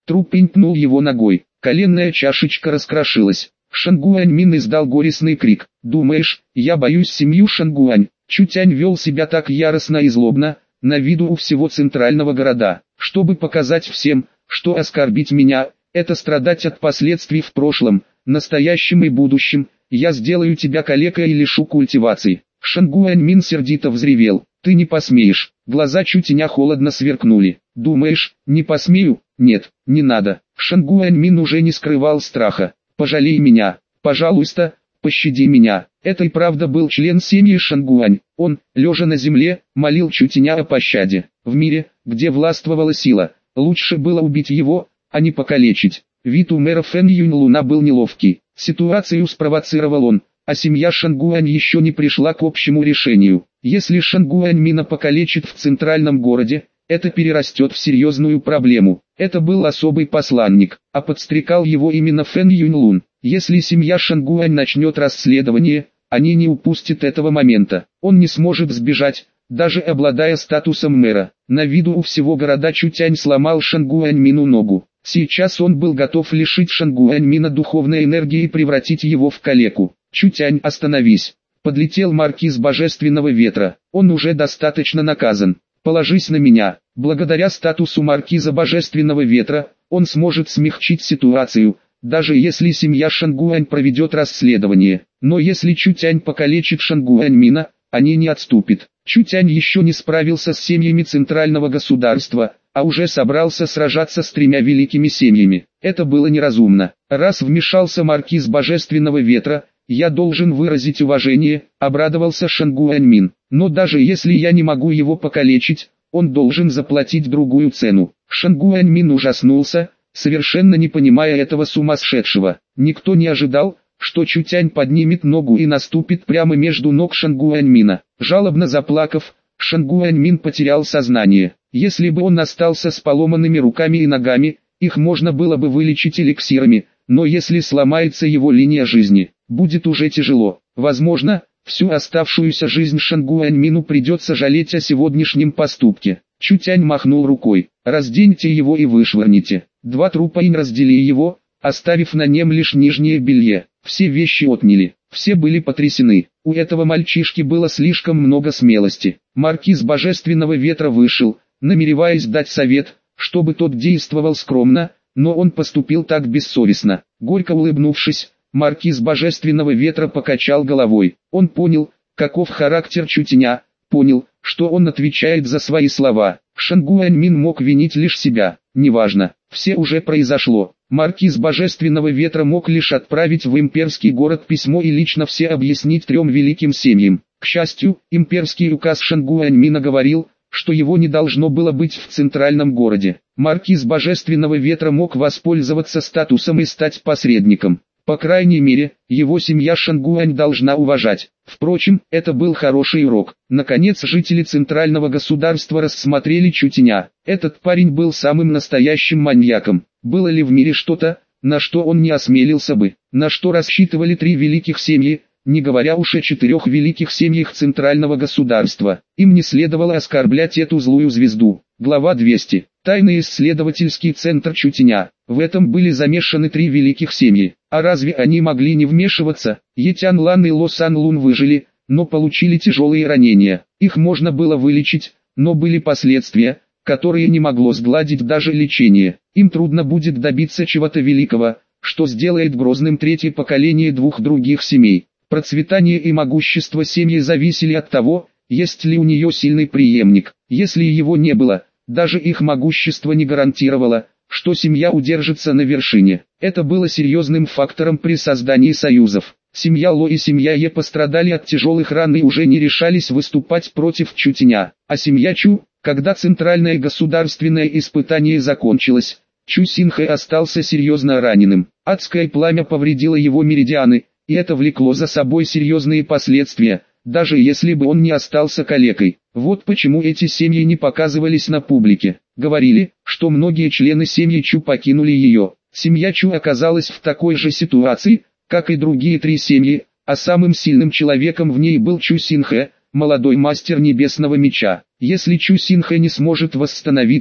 Труп пнул его ногой, коленная чашечка раскрошилась. Шангуаньмин издал горестный крик. «Думаешь, я боюсь семью Шангуань?» Чутянь вел себя так яростно и злобно, на виду у всего центрального города, чтобы показать всем, что оскорбить меня – это страдать от последствий в прошлом, настоящем и будущем. Я сделаю тебя калекой и лишу культивации. Шангуаньмин сердито взревел. «Ты не посмеешь». Глаза Чутяня холодно сверкнули. «Думаешь, не посмею? Нет, не надо». Шангуаньмин уже не скрывал страха. «Пожалей меня, пожалуйста, пощади меня». Это и правда был член семьи Шангуань. Он, лежа на земле, молил Чутяня о пощаде. В мире, где властвовала сила, лучше было убить его, а не покалечить. Вид у мэра Фэн Юньлуна был неловкий. Ситуацию спровоцировал он, а семья Шангуань еще не пришла к общему решению. Если Шангуаньмина покалечит в центральном городе, это перерастет в серьезную проблему. Это был особый посланник, а подстрекал его именно Фэн Юньлун. Если семья Шангуань начнет расследование, они не упустят этого момента. Он не сможет сбежать, даже обладая статусом мэра. На виду у всего города Чутянь сломал Шангуаньмину ногу. Сейчас он был готов лишить Шангуаньмина духовной энергии и превратить его в калеку. «Чутянь, остановись!» Подлетел маркиз Божественного Ветра. «Он уже достаточно наказан. Положись на меня». Благодаря статусу маркиза Божественного Ветра, он сможет смягчить ситуацию, даже если семья Шангуань проведет расследование. Но если Чутянь покалечит Шангуаньмина, они не отступят. Чутянь еще не справился с семьями центрального государства, а уже собрался сражаться с тремя великими семьями. Это было неразумно. Раз вмешался маркиз Божественного Ветра, я должен выразить уважение, обрадовался Шангуаньмин. Но даже если я не могу его покалечить, он должен заплатить другую цену. Шангуаньмин ужаснулся, совершенно не понимая этого сумасшедшего. Никто не ожидал, что Чутянь поднимет ногу и наступит прямо между ног Шангуаньмина. Жалобно заплакав, Шангуаньмин потерял сознание. Если бы он остался с поломанными руками и ногами, их можно было бы вылечить эликсирами, но если сломается его линия жизни, будет уже тяжело. Возможно, всю оставшуюся жизнь Шангуаньмину придется жалеть о сегодняшнем поступке. Чутянь махнул рукой. «Разденьте его и вышвырните». Два трупа и раздели его, оставив на нем лишь нижнее белье. Все вещи отняли. Все были потрясены. У этого мальчишки было слишком много смелости. Маркиз Божественного Ветра вышел, намереваясь дать совет, чтобы тот действовал скромно, но он поступил так бессовестно. Горько улыбнувшись, маркиз Божественного Ветра покачал головой. Он понял, каков характер Чутяня, понял, что он отвечает за свои слова. Шангуаньмин мог винить лишь себя. Неважно, все уже произошло. Маркиз Божественного Ветра мог лишь отправить в имперский город письмо и лично все объяснить трем великим семьям. К счастью, имперский указ Шангуаньмина говорил, что его не должно было быть в центральном городе. Маркиз Божественного Ветра мог воспользоваться статусом и стать посредником. По крайней мере, его семья Шангуань должна уважать. Впрочем, это был хороший урок. Наконец жители центрального государства рассмотрели Чутяня. Этот парень был самым настоящим маньяком. Было ли в мире что-то, на что он не осмелился бы, на что рассчитывали три великих семьи, не говоря уж о четырех великих семьях центрального государства. Им не следовало оскорблять эту злую звезду. Глава 200. Тайный исследовательский центр Чутяня. В этом были замешаны три великих семьи. А разве они могли не вмешиваться? Етян Лан и Ло Сан Лун выжили, но получили тяжелые ранения. Их можно было вылечить, но были последствия, которые не могло сгладить даже лечение. Им трудно будет добиться чего-то великого, что сделает грозным третье поколение двух других семей. Процветание и могущество семьи зависели от того, есть ли у нее сильный преемник. Если его не было, даже их могущество не гарантировало, что семья удержится на вершине. Это было серьезным фактором при создании союзов. Семья Ло и семья Е пострадали от тяжелых ран и уже не решались выступать против Чутяня. А семья Чу, когда центральное государственное испытание закончилось, Чу Синхэ остался серьезно раненым. Адское пламя повредило его меридианы, и это влекло за собой серьезные последствия, даже если бы он не остался калекой. Вот почему эти семьи не показывались на публике. Говорили, что многие члены семьи Чу покинули ее. Семья Чу оказалась в такой же ситуации, как и другие три семьи, а самым сильным человеком в ней был Чу Синхэ, молодой мастер Небесного Меча. Если Чу Синхэ не сможет восстановиться,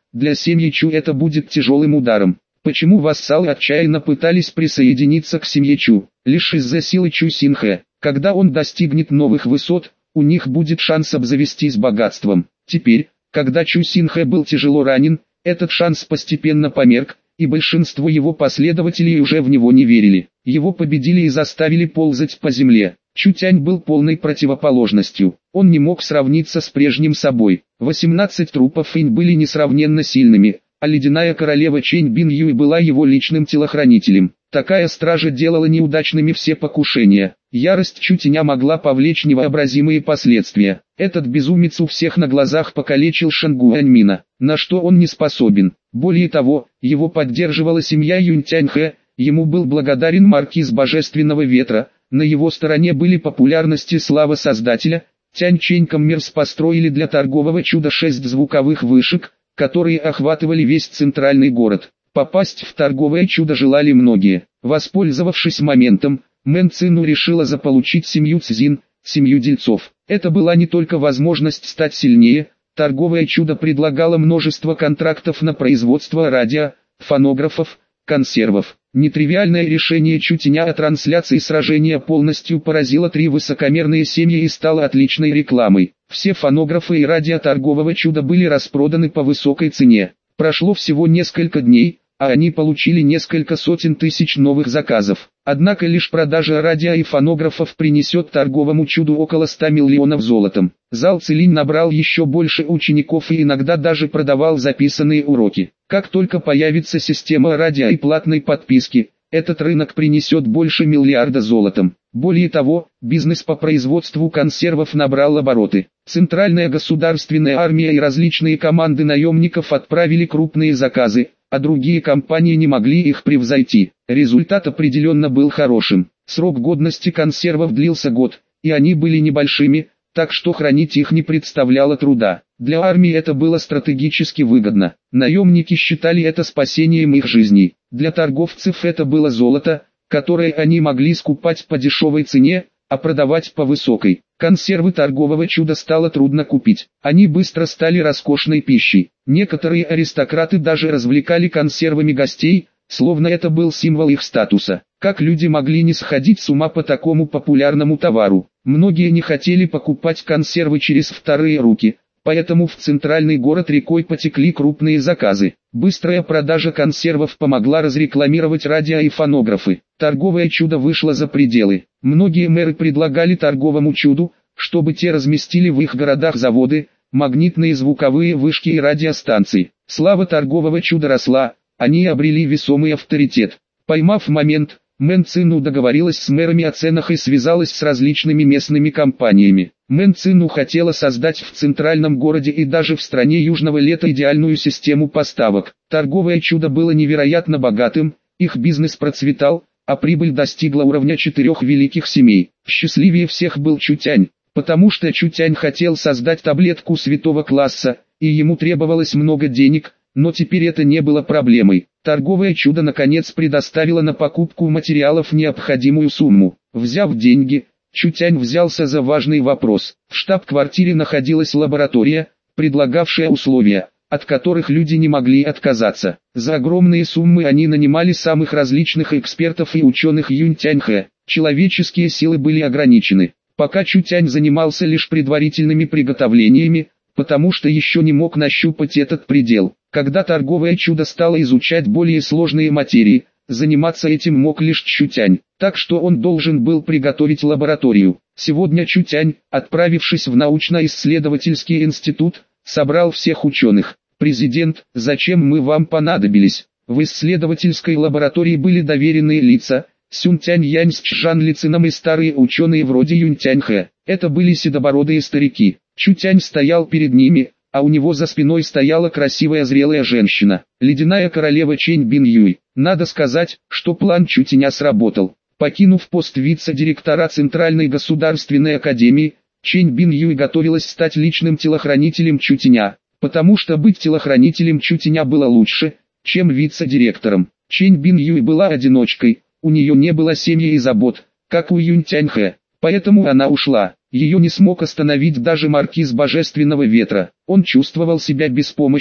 для семьи Чу это будет тяжелым ударом. Почему вассалы отчаянно пытались присоединиться к семье Чу? Лишь из-за силы Чу Синхэ. Когда он достигнет новых высот, у них будет шанс обзавестись богатством. Теперь, когда Чу Синхэ был тяжело ранен, этот шанс постепенно померк, и большинство его последователей уже в него не верили. Его победили и заставили ползать по земле. Чу Тянь был полной противоположностью. Он не мог сравниться с прежним собой. 18 трупов Инь были несравненно сильными, а ледяная королева Чэнь Бин Юй была его личным телохранителем. Такая стража делала неудачными все покушения. Ярость Чу Тяня могла повлечь невообразимые последствия. Этот безумец у всех на глазах покалечил Шангуаньмина, на что он не способен. Более того, его поддерживала семья Юньтяньхэ, ему был благодарен маркиз Божественного Ветра, на его стороне были популярность и слава Создателя. Тянь-Чэнь Коммерс построили для торгового чуда 6 звуковых вышек, которые охватывали весь центральный город. Попасть в торговое чудо желали многие. Воспользовавшись моментом, Мэн Цину решила заполучить семью Цзин, семью дельцов. Это была не только возможность стать сильнее, торговое чудо предлагало множество контрактов на производство радио, фонографов, консервов. Нетривиальное решение Чу Тяня о трансляции сражения полностью поразило 3 высокомерные семьи и стало отличной рекламой. Все фонографы и радио торгового чуда были распроданы по высокой цене. Прошло всего несколько дней, а они получили несколько сотен тысяч новых заказов. Однако лишь продажа радио и фонографов принесет торговому чуду около 100 миллионов золотом. Зал Цилинь набрал еще больше учеников и иногда даже продавал записанные уроки. Как только появится система радио и платной подписки, этот рынок принесет больше миллиарда золотом. Более того, бизнес по производству консервов набрал обороты. Центральная государственная армия и различные команды наемников отправили крупные заказы, а другие компании не могли их превзойти. Результат определенно был хорошим. Срок годности консервов длился год, и они были небольшими, так что хранить их не представляло труда. Для армии это было стратегически выгодно. Наемники считали это спасением их жизней. Для торговцев это было золото, которое они могли скупать по дешевой цене, а продавать по высокой. Консервы торгового чуда стало трудно купить. Они быстро стали роскошной пищей. Некоторые аристократы даже развлекали консервами гостей, словно это был символ их статуса. Как люди могли не сходить с ума по такому популярному товару? Многие не хотели покупать консервы через вторые руки, поэтому в центральный город рекой потекли крупные заказы. Быстрая продажа консервов помогла разрекламировать радио и фонографы. Торговое чудо вышло за пределы. Многие мэры предлагали торговому чуду, чтобы те разместили в их городах заводы, магнитные звуковые вышки и радиостанции. Слава торгового чуда росла, они обрели весомый авторитет. Поймав момент, Мэн Цину договорилась с мэрами о ценах и связалась с различными местными компаниями. Мэн Цину хотела создать в центральном городе и даже в стране Южного Лета идеальную систему поставок. Торговое чудо было невероятно богатым, их бизнес процветал, а прибыль достигла уровня 4 великих семей. Счастливее всех был Чу Тянь, потому что Чу Тянь хотел создать таблетку святого класса, и ему требовалось много денег, но теперь это не было проблемой. Торговое чудо наконец предоставило на покупку материалов необходимую сумму. Взяв деньги, Чу Тянь взялся за важный вопрос. В штаб-квартире находилась лаборатория, предлагавшая условия, от которых люди не могли отказаться. За огромные суммы они нанимали самых различных экспертов и ученых Юньтяньхэ. Человеческие силы были ограничены. Пока Чу Тянь занимался лишь предварительными приготовлениями, потому что еще не мог нащупать этот предел. Когда торговое чудо стало изучать более сложные материи, заниматься этим мог лишь Чу Тянь, так что он должен был приготовить лабораторию. Сегодня Чу Тянь, отправившись в научно-исследовательский институт, собрал всех ученых. «Президент, зачем мы вам понадобились?» В исследовательской лаборатории были доверенные лица, Сюн Тянь Янь с Чжан Лицином и старые ученые вроде Юнь Тяньхэ. Это были седобородые старики. Чу Тянь стоял перед ними, а у него за спиной стояла красивая зрелая женщина, ледяная королева Чэнь Бин Юй. Надо сказать, что план Чу Тяня сработал. Покинув пост вице-директора Центральной государственной академии, Чэнь Бин Юй готовилась стать личным телохранителем Чу Тяня, потому что быть телохранителем Чу Тяня было лучше, чем вице-директором. Чэнь Бин Юй была одиночкой, у нее не было семьи и забот, как у Юнь Тяньхэ, поэтому она ушла. Ее не смог остановить даже маркиз Божественного Ветра. Он чувствовал себя беспомощным,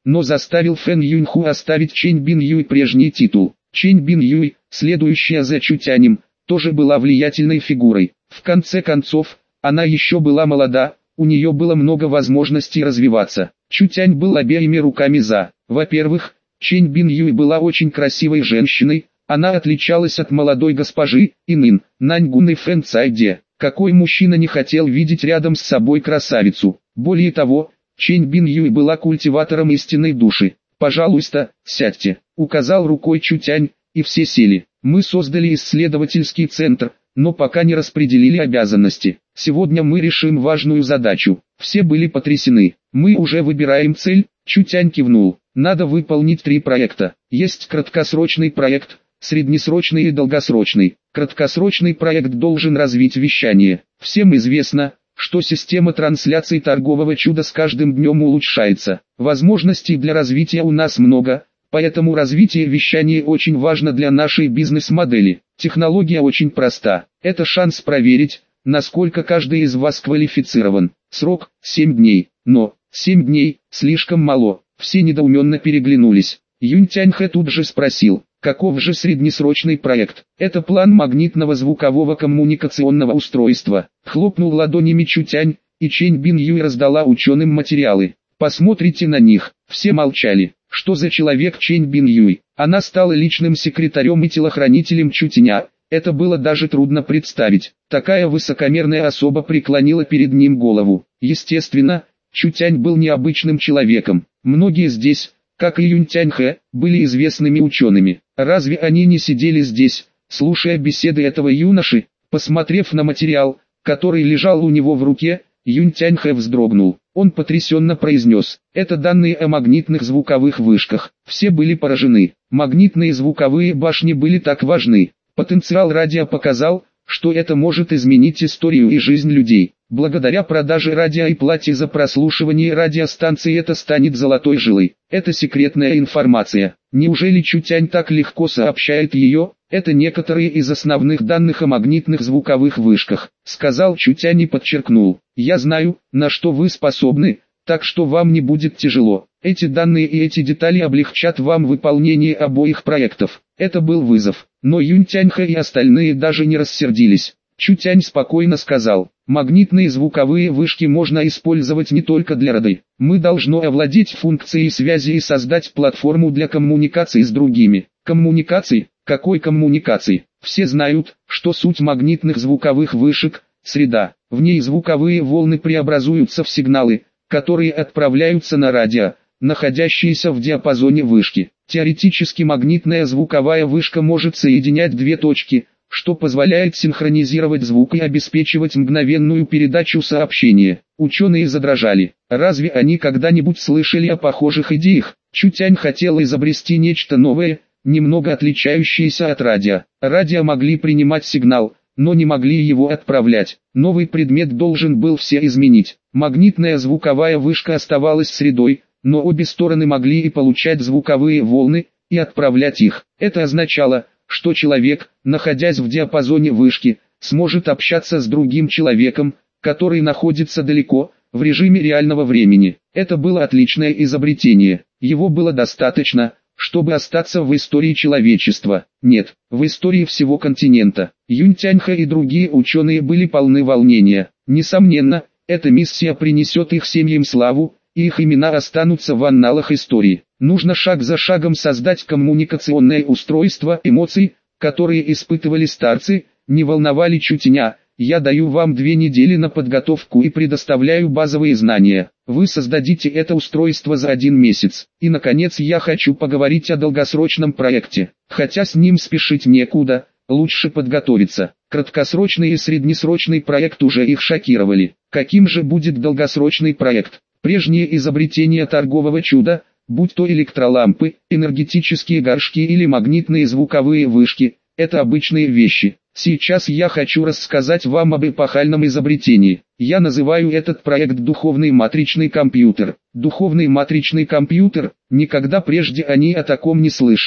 но заставил Фэн Юньху оставить Чэнь Бин Юй прежний титул. Чэнь Бин Юй, следующая за Чутянем, тоже была влиятельной фигурой. В конце концов, она еще была молода, у нее было много возможностей развиваться. Чутянь был обеими руками за. Во-первых, Чэнь Бин Юй была очень красивой женщиной, она отличалась от молодой госпожи, Инын, Наньгун и Фэн Цайде. Какой мужчина не хотел видеть рядом с собой красавицу? Более того, Чэнь Бин Юй была культиватором истинной души. «Пожалуйста, сядьте», — указал рукой Чутянь, и все сели. «Мы создали исследовательский центр, но пока не распределили обязанности. Сегодня мы решим важную задачу». Все были потрясены. «Мы уже выбираем цель», — Чутянь кивнул. «Надо выполнить 3 проекта. Есть краткосрочный проект, среднесрочный и долгосрочный. Краткосрочный проект должен развить вещание. Всем известно, что система трансляций торгового чуда с каждым днем улучшается. Возможностей для развития у нас много, поэтому развитие вещания очень важно для нашей бизнес-модели. Технология очень проста. Это шанс проверить, насколько каждый из вас квалифицирован. Срок – 7 дней. Но 7 дней – слишком мало. Все недоуменно переглянулись. Юнь Тяньхэ тут же спросил, каков же среднесрочный проект? Это план магнитного звукового коммуникационного устройства. Хлопнул ладонями Чутянь, и Чэнь Бин Юй раздала ученым материалы. Посмотрите на них. Все молчали. Что за человек Чэнь Бин Юй? Она стала личным секретарем и телохранителем Чутяня. Это было даже трудно представить. Такая высокомерная особа преклонила перед ним голову. Естественно, Чутянь был необычным человеком. Многие здесь, как и Юнь Тяньхэ, были известными учеными. Разве они не сидели здесь, слушая беседы этого юноши? Посмотрев на материал, который лежал у него в руке, Юнь Тяньхэ вздрогнул. Он потрясенно произнес: «Это данные о магнитных звуковых вышках». Все были поражены. Магнитные звуковые башни были так важны. Потенциал радио показал, что это может изменить историю и жизнь людей. Благодаря продаже радио и плате за прослушивание радиостанции это станет золотой жилой. Это секретная информация. Неужели Чутянь так легко сообщает ее? Это некоторые из основных данных о магнитных звуковых вышках, сказал Чутянь и подчеркнул. Я знаю, на что вы способны, так что вам не будет тяжело. Эти данные и эти детали облегчат вам выполнение обоих проектов. Это был вызов, но Юнь Тяньхэ и остальные даже не рассердились. Чутянь спокойно сказал: магнитные звуковые вышки можно использовать не только для радио. Мы должны овладеть функцией связи и создать платформу для коммуникации с другими. Коммуникации? Какой коммуникации? Все знают, что суть магнитных звуковых вышек – среда. В ней звуковые волны преобразуются в сигналы, которые отправляются на радио, находящиеся в диапазоне вышки. Теоретически магнитная звуковая вышка может соединять две точки, что позволяет синхронизировать звук и обеспечивать мгновенную передачу сообщения. Ученые задрожали. Разве они когда-нибудь слышали о похожих идеях? Чутянь хотел изобрести нечто новое, немного отличающееся от радио. Радио могли принимать сигнал, но не могли его отправлять. Новый предмет должен был все изменить. Магнитная звуковая вышка оставалась средой, но обе стороны могли и получать звуковые волны, и отправлять их. Это означало, что человек, находясь в диапазоне вышки, сможет общаться с другим человеком, который находится далеко, в режиме реального времени. Это было отличное изобретение. Его было достаточно, чтобы остаться в истории человечества. Нет, в истории всего континента. Юнь Тяньхэ и другие ученые были полны волнения. Несомненно, эта миссия принесет их семьям славу, и их имена останутся в анналах истории. Нужно шаг за шагом создать коммуникационное устройство. Эмоций, которые испытывали старцы, не волновали Чутяня. Я даю вам 2 недели на подготовку и предоставляю базовые знания. Вы создадите это устройство за 1 месяц. И наконец я хочу поговорить о долгосрочном проекте. Хотя с ним спешить некуда, лучше подготовиться. Краткосрочный и среднесрочный проект уже их шокировали. Каким же будет долгосрочный проект? Прежние изобретения торгового чуда, будь то электролампы, энергетические горшки или магнитные звуковые вышки, это обычные вещи. Сейчас я хочу рассказать вам об эпохальном изобретении. Я называю этот проект духовный матричный компьютер. Духовный матричный компьютер, никогда прежде они о таком не слышали.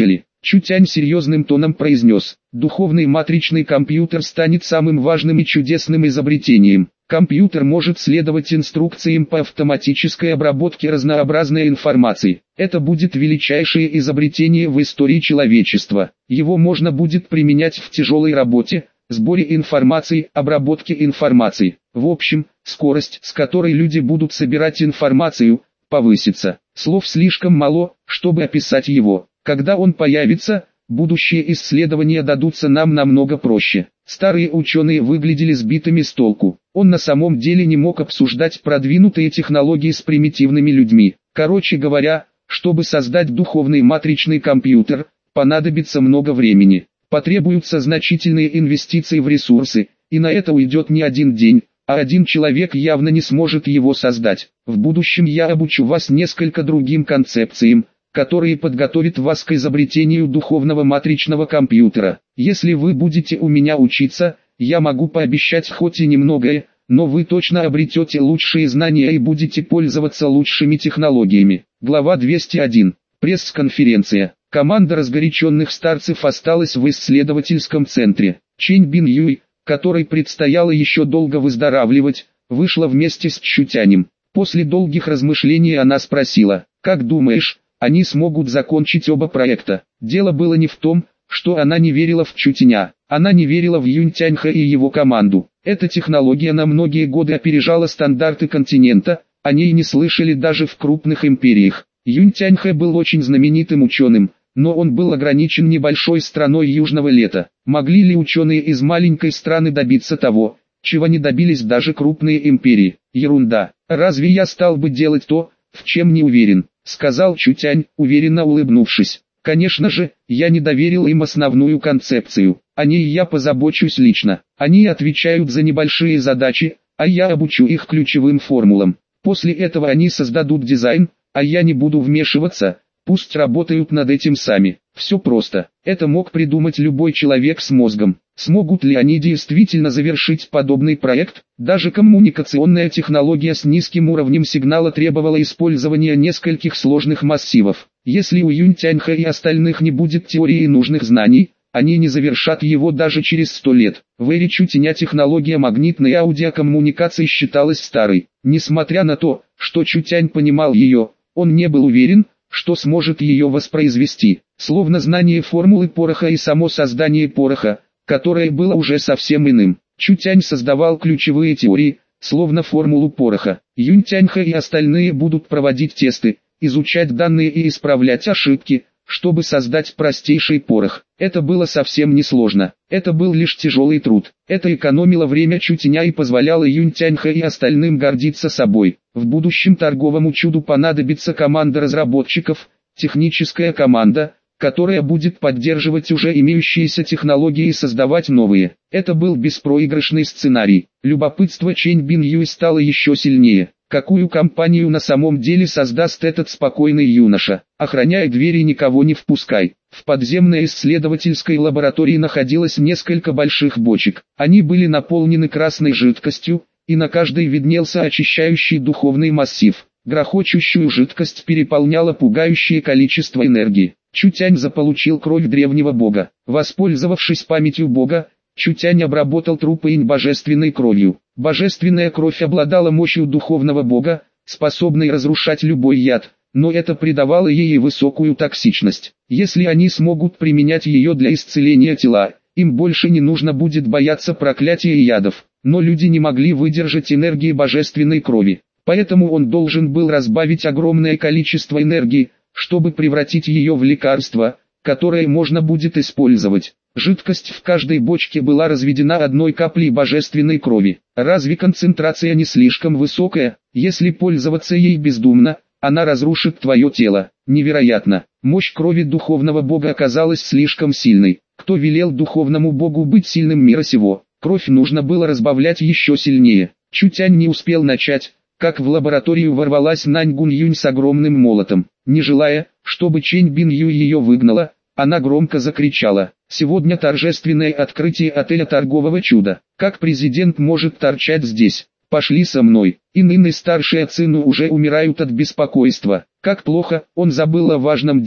Чутянь серьезным тоном произнес: духовный матричный компьютер станет самым важным и чудесным изобретением. Компьютер может следовать инструкциям по автоматической обработке разнообразной информации. Это будет величайшее изобретение в истории человечества. Его можно будет применять в тяжелой работе, сборе информации, обработке информации. В общем, скорость, с которой люди будут собирать информацию, повысится. Слов слишком мало, чтобы описать его. Когда он появится, будущие исследования дадутся нам намного проще. Старые ученые выглядели сбитыми с толку. Он на самом деле не мог обсуждать продвинутые технологии с примитивными людьми. Короче говоря, чтобы создать духовный матричный компьютер, понадобится много времени. Потребуются значительные инвестиции в ресурсы, и на это уйдет не один день, а один человек явно не сможет его создать. В будущем я обучу вас несколько другим концепциям, которые подготовят вас к изобретению духовного матричного компьютера. Если вы будете у меня учиться, я могу пообещать хоть и немногое, но вы точно обретете лучшие знания и будете пользоваться лучшими технологиями. Глава 201. Пресс-конференция. Команда разгоряченных старцев осталась в исследовательском центре. Чэнь Бин Юй, которой предстояло еще долго выздоравливать, вышла вместе с Чутянем. После долгих размышлений она спросила: «Как думаешь, они смогут закончить оба проекта?» Дело было не в том, что она не верила в Чутяня. Она не верила в Юнь-Тяньха и его команду. Эта технология на многие годы опережала стандарты континента, о ней не слышали даже в крупных империях. Юнь-Тяньха был очень знаменитым ученым, но он был ограничен небольшой страной Южного Лета. Могли ли ученые из маленькой страны добиться того, чего не добились даже крупные империи? Ерунда. Разве я стал бы делать то, в чем не уверен? Сказал Чутянь, уверенно улыбнувшись. Конечно же, я не доверил им основную концепцию. О ней я позабочусь лично. Они отвечают за небольшие задачи, а я обучу их ключевым формулам. После этого они создадут дизайн, а я не буду вмешиваться, пусть работают над этим сами. Все просто. Это мог придумать любой человек с мозгом. Смогут ли они действительно завершить подобный проект? Даже коммуникационная технология с низким уровнем сигнала требовала использования нескольких сложных массивов. Если у Юнь-Тяньха и остальных не будет теории и нужных знаний, они не завершат его даже через 100 лет. В эре Чутяня технология магнитной аудиокоммуникации считалась старой. Несмотря на то, что Чутянь понимал ее, он не был уверен, что сможет ее воспроизвести. Словно знание формулы пороха и само создание пороха, которое было уже совсем иным. Чутянь создавал ключевые теории, словно формулу пороха. Юнь-Тяньха и остальные будут проводить тесты, изучать данные и исправлять ошибки, чтобы создать простейший порох. Это было совсем несложно. Это был лишь тяжелый труд. Это экономило время Чутяня и позволяло Юнь-Тяньха и остальным гордиться собой. В будущем торговому чуду понадобится команда разработчиков, техническая команда, которая будет поддерживать уже имеющиеся технологии и создавать новые. Это был беспроигрышный сценарий. Любопытство Чэнь Бин Юй стало еще сильнее. Какую компанию на самом деле создаст этот спокойный юноша? Охраняй двери, никого не впускай. В подземной исследовательской лаборатории находилось несколько больших бочек. Они были наполнены красной жидкостью, и на каждой виднелся очищающий духовный массив. Грохочущую жидкость переполняло пугающее количество энергии. Чутянь заполучил кровь древнего бога. Воспользовавшись памятью бога, Чутянь обработал трупы инь божественной кровью. Божественная кровь обладала мощью духовного бога, способной разрушать любой яд, но это придавало ей высокую токсичность. Если они смогут применять ее для исцеления тела, им больше не нужно будет бояться проклятия и ядов. Но люди не могли выдержать энергии божественной крови. Поэтому он должен был разбавить огромное количество энергии, чтобы превратить ее в лекарство, которое можно будет использовать. Жидкость в каждой бочке была разведена одной каплей божественной крови. Разве концентрация не слишком высокая? Если пользоваться ей бездумно, она разрушит твое тело. Невероятно. Мощь крови духовного бога оказалась слишком сильной. Кто велел духовному богу быть сильным мира сего? Кровь нужно было разбавлять еще сильнее. Чутянь не успел начать, как в лабораторию ворвалась Нань Гун Юнь с огромным молотом. Не желая, чтобы Чэнь Бин Юй ее выгнала, она громко закричала: «Сегодня торжественное открытие отеля торгового чуда. Как президент может торчать здесь? Пошли со мной». Ин и старшая Цину уже умирают от беспокойства. Как плохо, он забыл о важном деле.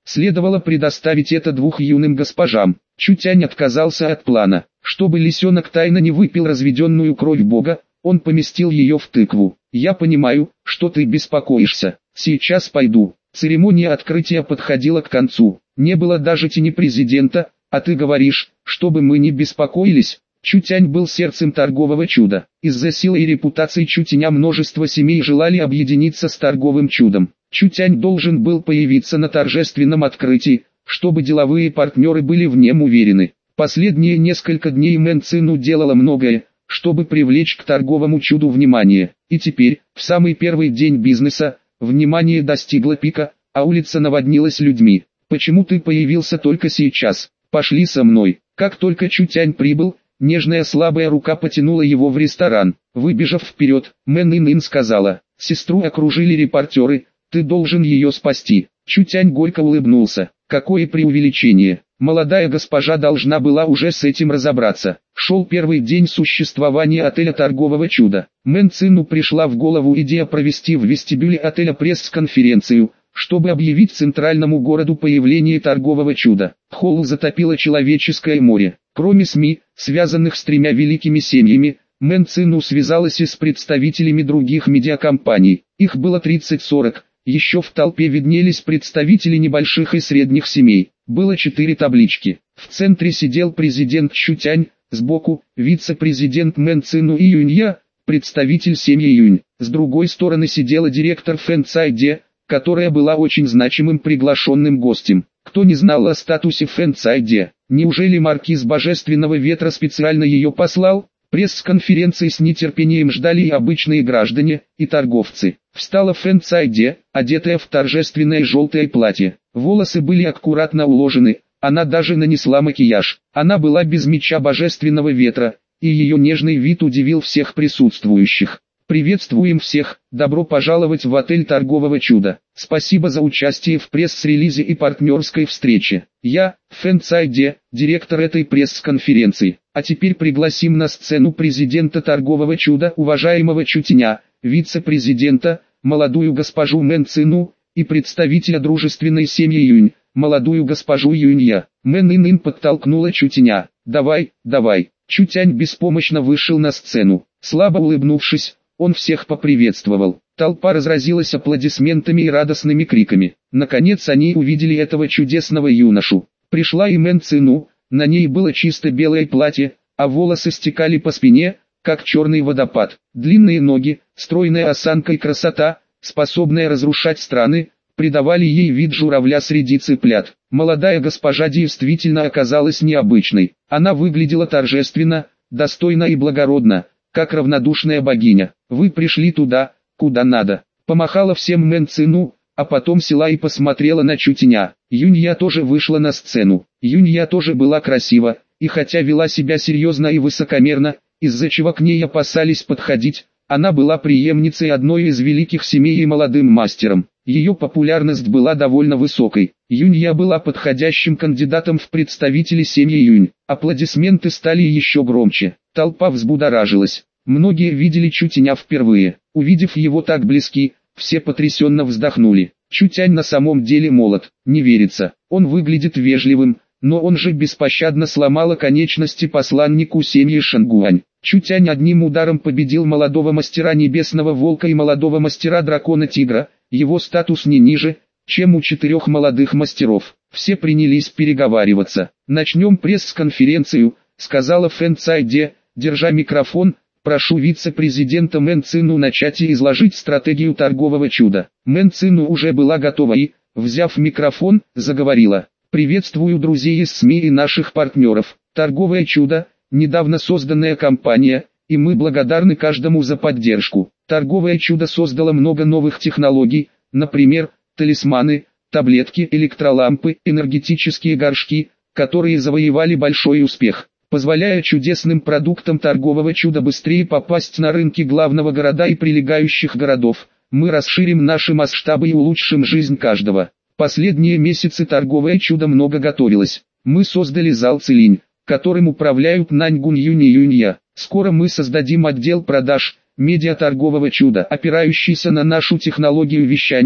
Следовало предоставить это двух юным госпожам. Чутянь отказался от плана. Чтобы лисенок тайно не выпил разведенную кровь Бога, он поместил ее в тыкву. «Я понимаю, что ты беспокоишься. Сейчас пойду». Церемония открытия подходила к концу. Не было даже тени президента, а ты говоришь, чтобы мы не беспокоились. Чутянь был сердцем торгового чуда. Из-за силы и репутации Чутяня множество семей желали объединиться с торговым чудом. Чутянь должен был появиться на торжественном открытии, чтобы деловые партнеры были в нем уверены. Последние несколько дней Мэн Цину делала многое, чтобы привлечь к торговому чуду внимание. И теперь, в самый первый день бизнеса, внимание достигло пика, а улица наводнилась людьми. «Почему ты появился только сейчас? Пошли со мной». Как только Чутянь прибыл, нежная слабая рука потянула его в ресторан. Выбежав вперед, Мэн Ин сказала: «Сестру окружили репортеры, ты должен ее спасти». Чутянь горько улыбнулся. Какое преувеличение. Молодая госпожа должна была уже с этим разобраться. Шел первый день существования отеля торгового чуда. Мэн Цину пришла в голову идея провести в вестибюле отеля пресс-конференцию, чтобы объявить центральному городу появление торгового чуда. Холл затопило человеческое море. Кроме СМИ, связанных с тремя великими семьями, Мэн Цину связалась и с представителями других медиакомпаний. Их было 30-40. Еще в толпе виднелись представители небольших и средних семей. Было 4 таблички. В центре сидел президент Чутянь, сбоку – вице-президент Мэн Цину и Юнья, представитель семьи Юнь. С другой стороны сидела директор Фэн Цайде, которая была очень значимым приглашенным гостем. Кто не знал о статусе Фэн Цайде? Неужели маркиз Божественного Ветра специально ее послал? Пресс-конференции с нетерпением ждали и обычные граждане, и торговцы. Встала Фэн Цайде, одетая в торжественное желтое платье. Волосы были аккуратно уложены, она даже нанесла макияж. Она была без меча Божественного Ветра, и ее нежный вид удивил всех присутствующих. «Приветствуем всех, добро пожаловать в отель торгового чуда. Спасибо за участие в пресс-релизе и партнерской встрече. Я, Фэн Цайде, директор этой пресс-конференции. А теперь пригласим на сцену президента торгового чуда, уважаемого Чутяня, вице-президента, молодую госпожу Мэн Цину, и представителя дружественной семьи Юнь, молодую госпожу Юнья». Мэн Ин подтолкнула Чутяня. «Давай, давай». Чутянь беспомощно вышел на сцену. Слабо улыбнувшись, он всех поприветствовал. Толпа разразилась аплодисментами и радостными криками. Наконец они увидели этого чудесного юношу. Пришла и Мэн Цину, на ней было чисто белое платье, а волосы стекали по спине, как черный водопад. Длинные ноги, стройная осанка и красота, способная разрушать страны, придавали ей вид журавля среди цыплят. Молодая госпожа действительно оказалась необычной. Она выглядела торжественно, достойно и благородно, как равнодушная богиня. «Вы пришли туда, куда надо». Помахала всем Мэн Цину, а потом села и посмотрела на Чутяня. Юнья тоже вышла на сцену. Юнья тоже была красива, и хотя вела себя серьезно и высокомерно, из-за чего к ней опасались подходить, она была преемницей одной из великих семей и молодым мастером. Ее популярность была довольно высокой. Юнья была подходящим кандидатом в представители семьи Юнь. Аплодисменты стали еще громче. Толпа взбудоражилась. Многие видели Чутяня впервые. Увидев его так близки, все потрясенно вздохнули. Чутянь на самом деле молод, не верится. Он выглядит вежливым, но он же беспощадно сломала конечности посланнику семьи Шангуань. Чутянь одним ударом победил молодого мастера Небесного Волка и молодого мастера Дракона Тигра. Его статус не ниже, чем у 4 молодых мастеров. Все принялись переговариваться. «Начнем пресс-конференцию», — сказала Фэн Цайде, держа микрофон. «Прошу вице-президента Мэн Цину начать и изложить стратегию торгового чуда». Мэн Цину уже была готова и, взяв микрофон, заговорила. «Приветствую друзей из СМИ и наших партнеров. Торговое чудо – недавно созданная компания, и мы благодарны каждому за поддержку. Торговое чудо создало много новых технологий, например, талисманы, таблетки, электролампы, энергетические горшки, которые завоевали большой успех, позволяя чудесным продуктам торгового чуда быстрее попасть на рынки главного города и прилегающих городов. Мы расширим наши масштабы и улучшим жизнь каждого. Последние месяцы торговое чудо много готовилось. Мы создали зал Цилинь, которым управляют Наньгун Юнь и Юнья. Скоро мы создадим отдел продаж, медиа торгового чуда, опирающийся на нашу технологию вещания,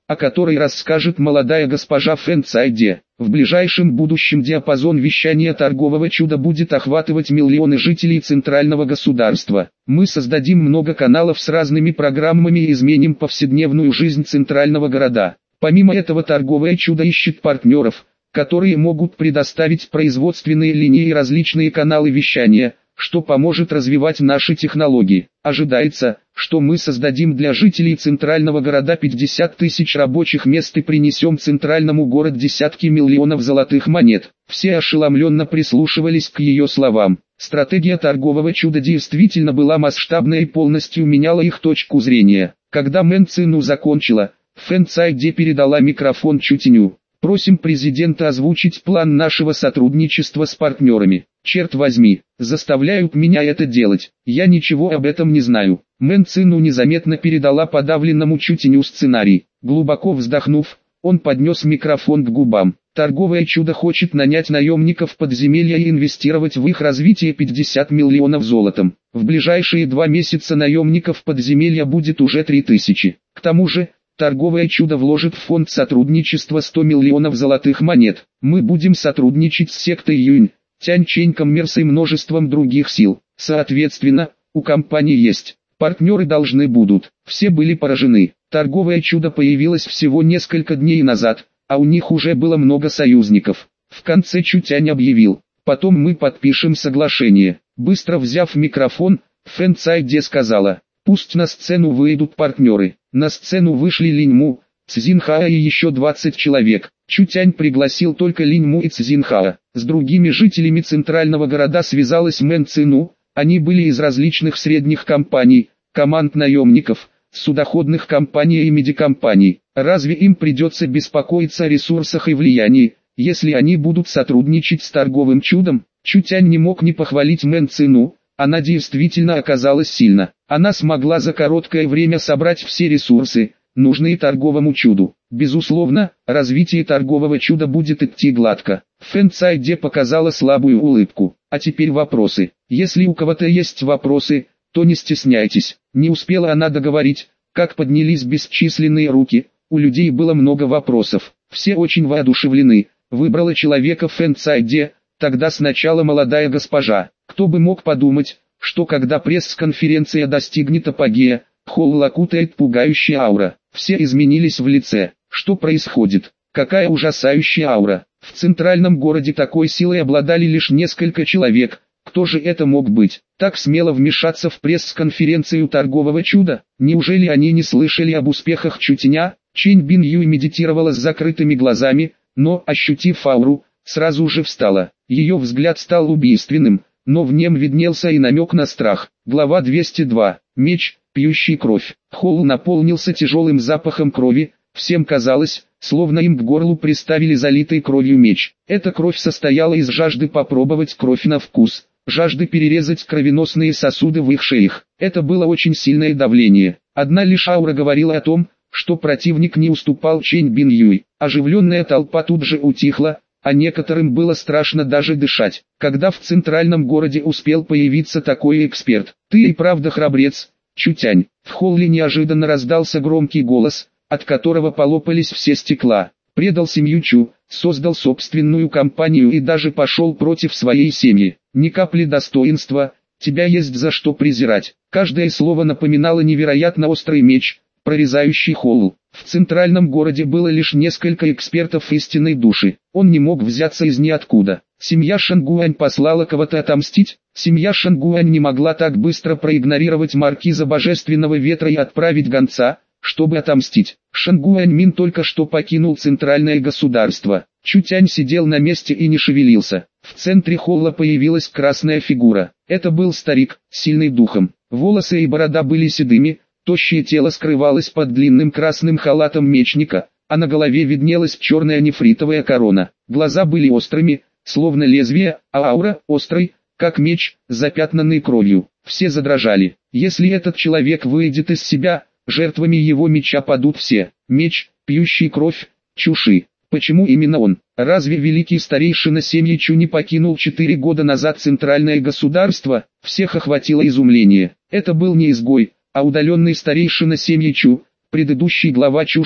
о которой расскажет молодая госпожа Фэн Цайде. В ближайшем будущем диапазон вещания торгового чуда будет охватывать миллионы жителей центрального государства. Мы создадим много каналов с разными программами и изменим повседневную жизнь центрального города. Помимо этого торговое чудо ищет партнеров, которые могут предоставить производственные линии и различные каналы вещания, что поможет развивать наши технологии. Ожидается, что мы создадим для жителей центрального города 50 тысяч рабочих мест и принесем центральному городу десятки миллионов золотых монет. Все ошеломленно прислушивались к ее словам. Стратегия торгового чуда действительно была масштабной и полностью меняла их точку зрения. Когда Мэн Цину закончила, Фэн Цайде передала микрофон Чутиню. Просим президента озвучить план нашего сотрудничества с партнерами. Черт возьми, заставляют меня это делать, я ничего об этом не знаю. Мэн Цину незаметно передала подавленному Чутиню сценарий. Глубоко вздохнув, он поднес микрофон к губам. Торговое чудо хочет нанять наемников подземелья и инвестировать в их развитие 50 миллионов золотом. В ближайшие 2 месяца наемников подземелья будет уже 3000. К тому же, торговое чудо вложит в фонд сотрудничества 100 миллионов золотых монет. Мы будем сотрудничать с сектой Юнь, Тяньчэнь Коммерс и множеством других сил. Соответственно, у компании есть партнеры должны будут. Все были поражены. Торговое чудо появилось всего несколько дней назад, а у них уже было много союзников. В конце Чутянь объявил: потом мы подпишем соглашение. Быстро взяв микрофон, Фэн Цайде сказала: пусть на сцену выйдут партнеры. На сцену вышли Линьму, Цзинхаа и еще 20 человек. Чутянь пригласил только Линьму и Цзинхаа. С другими жителями центрального города связалась Мэн Цину. Они были из различных средних компаний, команд наемников, судоходных компаний и медикомпаний. Разве им придется беспокоиться о ресурсах и влиянии, если они будут сотрудничать с торговым чудом? Чутянь не мог не похвалить Мэн Цину. Она действительно оказалась сильна. Она смогла за короткое время собрать все ресурсы, нужные торговому чуду. Безусловно, развитие торгового чуда будет идти гладко. Фэн Цайде показала слабую улыбку. А теперь вопросы. Если у кого-то есть вопросы, то не стесняйтесь. Не успела она договорить, как поднялись бесчисленные руки. У людей было много вопросов. Все очень воодушевлены. Выбрала человека Фэн Цайде. Тогда сначала молодая госпожа. Кто бы мог подумать, что когда пресс-конференция достигнет апогея, холл окутает пугающая аура. Все изменились в лице. Что происходит? Какая ужасающая аура. В центральном городе такой силой обладали лишь несколько человек. Кто же это мог быть? Так смело вмешаться в пресс-конференцию торгового чуда? Неужели они не слышали об успехах Чутиня? Чэнь Бин Юй медитировала с закрытыми глазами, но, ощутив ауру, сразу же встала. Ее взгляд стал убийственным, но в нем виднелся и намек на страх. Глава 202. Меч, пьющий кровь. Холл наполнился тяжелым запахом крови. Всем казалось, словно им к горлу приставили залитый кровью меч. Эта кровь состояла из жажды попробовать кровь на вкус, жажды перерезать кровеносные сосуды в их шеях. Это было очень сильное давление. Одна лишь аура говорила о том, что противник не уступал Чэнь Бин Юй. Оживленная толпа тут же утихла, а некоторым было страшно даже дышать. Когда в центральном городе успел появиться такой эксперт? Ты и правда храбрец, Чутянь. В холле неожиданно раздался громкий голос, от которого полопались все стекла. Предал семью Чу, создал собственную компанию и даже пошел против своей семьи. Ни капли достоинства, тебя есть за что презирать. Каждое слово напоминало невероятно острый меч, прорезающий холл. В центральном городе было лишь несколько экспертов истинной души. Он не мог взяться из ниоткуда. Семья Шангуань послала кого-то отомстить. Семья Шангуань не могла так быстро проигнорировать маркиза Божественного Ветра и отправить гонца, чтобы отомстить. Шангуань Мин только что покинул центральное государство. Чутянь сидел на месте и не шевелился. В центре холла появилась красная фигура. Это был старик, сильный духом. Волосы и борода были седыми. Тощее тело скрывалось под длинным красным халатом мечника, а на голове виднелась черная нефритовая корона. Глаза были острыми, словно лезвие, а аура острой, как меч, запятнанный кровью. Все задрожали. Если этот человек выйдет из себя, жертвами его меча падут все. Меч, пьющий кровь, Чуши. Почему именно он? Разве великий старейшина семьи Чу не покинул 4 года назад центральное государство? Всех охватило изумление. Это был не изгой, а удаленный старейшина семьи Чу, предыдущий глава Чуши,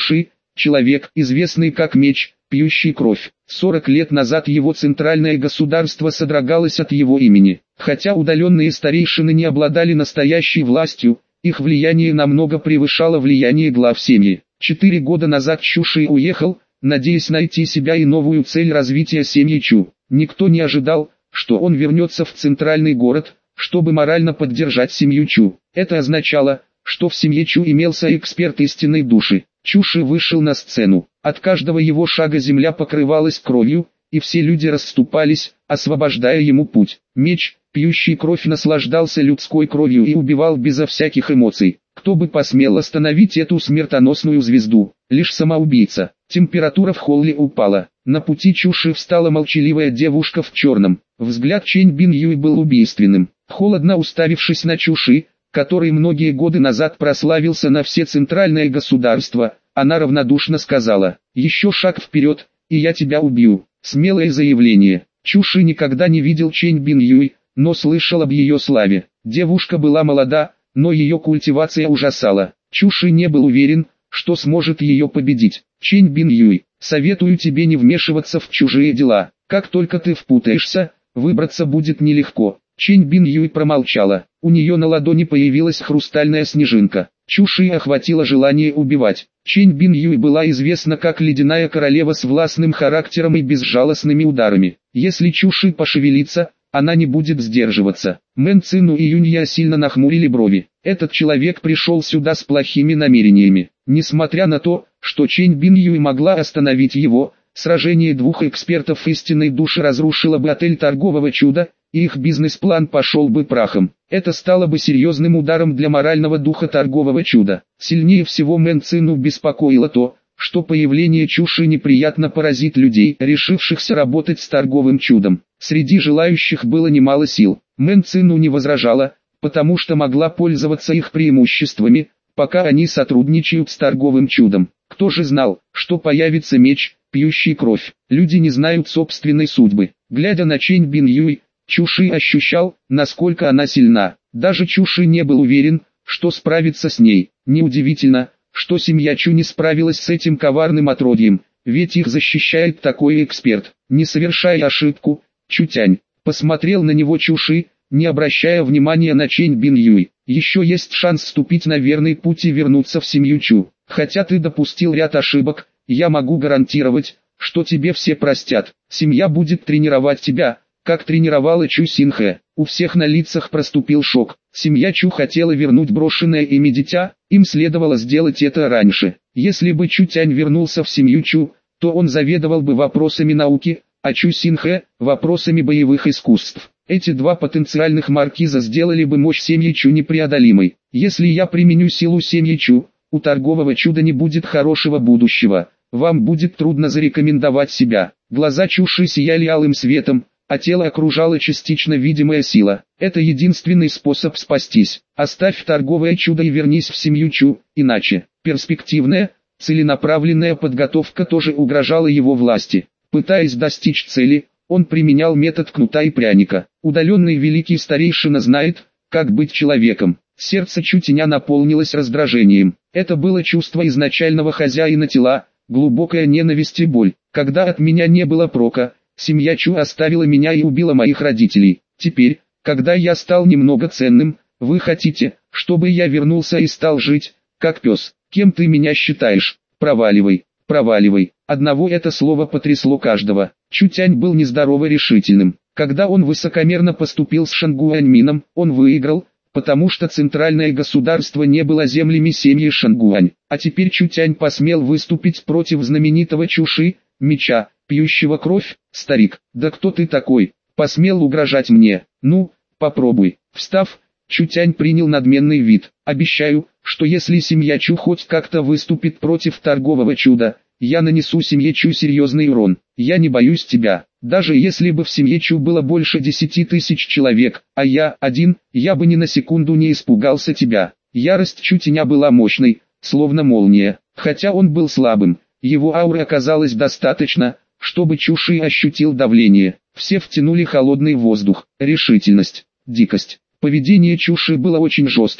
человек, известный как Меч, пьющий кровь. 40 лет назад его центральное государство содрогалось от его имени. Хотя удаленные старейшины не обладали настоящей властью, их влияние намного превышало влияние глав семьи. 4 года назад Чуши уехал, надеясь найти себя и новую цель развития семьи Чу. Никто не ожидал, что он вернется в центральный город, чтобы морально поддержать семью Чу. Это означало, что в семье Чу имелся эксперт истинной души. Чуши вышел на сцену. От каждого его шага земля покрывалась кровью, и все люди расступались, освобождая ему путь. Меч, пьющий кровь, наслаждался людской кровью и убивал безо всяких эмоций. Кто бы посмел остановить эту смертоносную звезду? Лишь самоубийца. Температура в холле упала. На пути Чуши встала молчаливая девушка в черном. Взгляд Чэнь Бин Юй был убийственным. Холодно уставившись на Чуши, который многие годы назад прославился на все центральное государство, она равнодушно сказала: «Еще шаг вперед, и я тебя убью». Смелое заявление. Чуши никогда не видел Чэнь Бин Юй, но слышал об ее славе. Девушка была молода, но ее культивация ужасала. Чуши не был уверен, что сможет ее победить. «Чэнь Бин Юй, советую тебе не вмешиваться в чужие дела. Как только ты впутаешься, выбраться будет нелегко». Чэнь Бин Юй промолчала. У нее на ладони появилась хрустальная снежинка. Чуши охватило желание убивать. Чэнь Бин Юй была известна как ледяная королева с властным характером и безжалостными ударами. Если Чуши пошевелится, она не будет сдерживаться. Мэн Цину и Юнья сильно нахмурили брови. Этот человек пришел сюда с плохими намерениями. Несмотря на то, что Чэнь Бин Юй могла остановить его, сражение двух экспертов истинной души разрушило бы отель торгового чуда, и их бизнес-план пошел бы прахом. Это стало бы серьезным ударом для морального духа торгового чуда. Сильнее всего Мэн Цину беспокоило то, что появление Чуши неприятно поразит людей, решившихся работать с торговым чудом. Среди желающих было немало сил. Мэн Цину не возражала, потому что могла пользоваться их преимуществами, пока они сотрудничают с торговым чудом. Кто же знал, что появится меч, пьющий кровь? Люди не знают собственной судьбы. Глядя на Чэнь Бин Юй, Чуши ощущал, насколько она сильна. Даже Чуши не был уверен, что справится с ней. Неудивительно, что семья Чу не справилась с этим коварным отродьем, ведь их защищает такой эксперт. Не совершая ошибку, Чутянь посмотрел на него Чуши, не обращая внимания на Чэнь Бин Юй. Еще есть шанс вступить на верный путь и вернуться в семью Чу. Хотя ты допустил ряд ошибок, я могу гарантировать, что тебе все простят. Семья будет тренировать тебя, как тренировала Чу Синхэ. У всех на лицах проступил шок. Семья Чу хотела вернуть брошенное ими дитя, им следовало сделать это раньше. Если бы Чутянь вернулся в семью Чу, то он заведовал бы вопросами науки, а Чу Синхэ – вопросами боевых искусств. Эти два потенциальных маркиза сделали бы мощь семьи Чу непреодолимой. Если я применю силу семьи Чу, у торгового чуда не будет хорошего будущего. Вам будет трудно зарекомендовать себя. Глаза Чуши сияли алым светом, а тело окружала частично видимая сила. Это единственный способ спастись. Оставь торговое чудо и вернись в семью Чу, иначе. Перспективная, целенаправленная подготовка тоже угрожала его власти. Пытаясь достичь цели, он применял метод кнута и пряника. Удаленный великий старейшина знает, как быть человеком. Сердце Чутяня наполнилось раздражением. Это было чувство изначального хозяина тела, глубокая ненависть и боль. Когда от меня не было прока, семья Чу оставила меня и убила моих родителей. Теперь, когда я стал немного ценным, вы хотите, чтобы я вернулся и стал жить, как пес. Кем ты меня считаешь? Проваливай, проваливай. Одного это слово потрясло каждого. Чутянь был нездорово решительным. Когда он высокомерно поступил с Шангуаньмином, он выиграл, потому что центральное государство не было землями семьи Шангуань. А теперь Чутянь посмел выступить против знаменитого Чуши, меча, пьющего кровь. Старик, да кто ты такой? Посмел угрожать мне? Ну, попробуй. Встав, Чутянь принял надменный вид. Обещаю, что если семья Чу хоть как-то выступит против торгового чуда, я нанесу семье Чу серьезный урон. Я не боюсь тебя. Даже если бы в семье Чу было больше 10 тысяч человек, а я один, я бы ни на секунду не испугался тебя. Ярость Чутяня была мощной, словно молния. Хотя он был слабым, его ауры оказалось достаточно, чтобы Чуши ощутил давление. Все втянули холодный воздух, решительность, дикость. Поведение Чуши было очень жестким,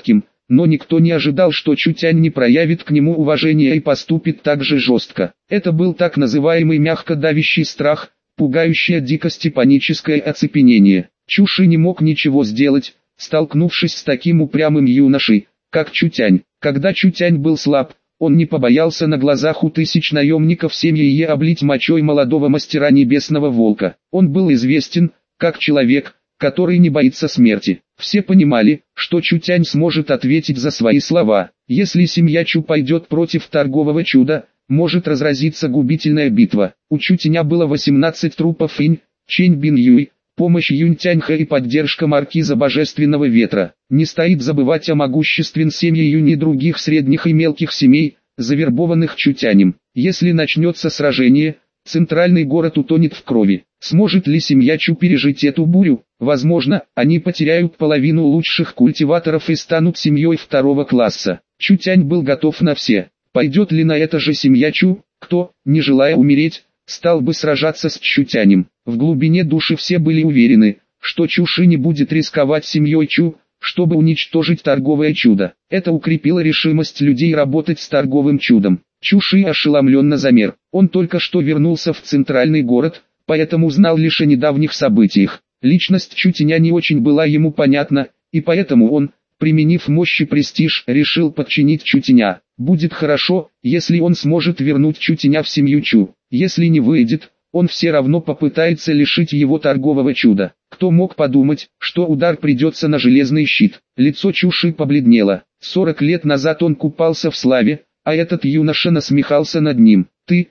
но никто не ожидал, что Чутянь не проявит к нему уважения и поступит так же жестко. Это был так называемый мягко давящий страх, пугающая дикость и паническое оцепенение. Чуши не мог ничего сделать, столкнувшись с таким упрямым юношей, как Чутянь. Когда Чутянь был слаб, он не побоялся на глазах у тысяч наемников семьи облить мочой молодого мастера Небесного Волка. Он был известен, как человек, который не боится смерти. Все понимали, что Чутянь сможет ответить за свои слова. Если семья Чу пойдет против торгового чуда, может разразиться губительная битва. У Чутяня было 18 трупов Инь, Чэнь Бин Юй, помощь Юнь Тяньха и поддержка маркиза Божественного Ветра. Не стоит забывать о могуществе семьи Юнь и других средних и мелких семей, завербованных Чутянем. Если начнется сражение, центральный город утонет в крови. Сможет ли семья Чу пережить эту бурю? Возможно, они потеряют половину лучших культиваторов и станут семьей второго класса. Чутянь был готов на все. Пойдет ли на это же семья Чу, кто, не желая умереть, стал бы сражаться с Чутянем? В глубине души все были уверены, что Чуши не будет рисковать семьей Чу, чтобы уничтожить торговое чудо. Это укрепило решимость людей работать с торговым чудом. Чуши ошеломленно замер. Он только что вернулся в центральный город, поэтому знал лишь о недавних событиях. Личность Чутяня не очень была ему понятна, и поэтому он, применив мощь и престиж, решил подчинить Чутяня. Будет хорошо, если он сможет вернуть Чутяня в семью Чу. Если не выйдет, он все равно попытается лишить его торгового чуда. Кто мог подумать, что удар придется на железный щит? Лицо Чуши побледнело. 40 лет назад он купался в славе, а этот юноша насмехался над ним.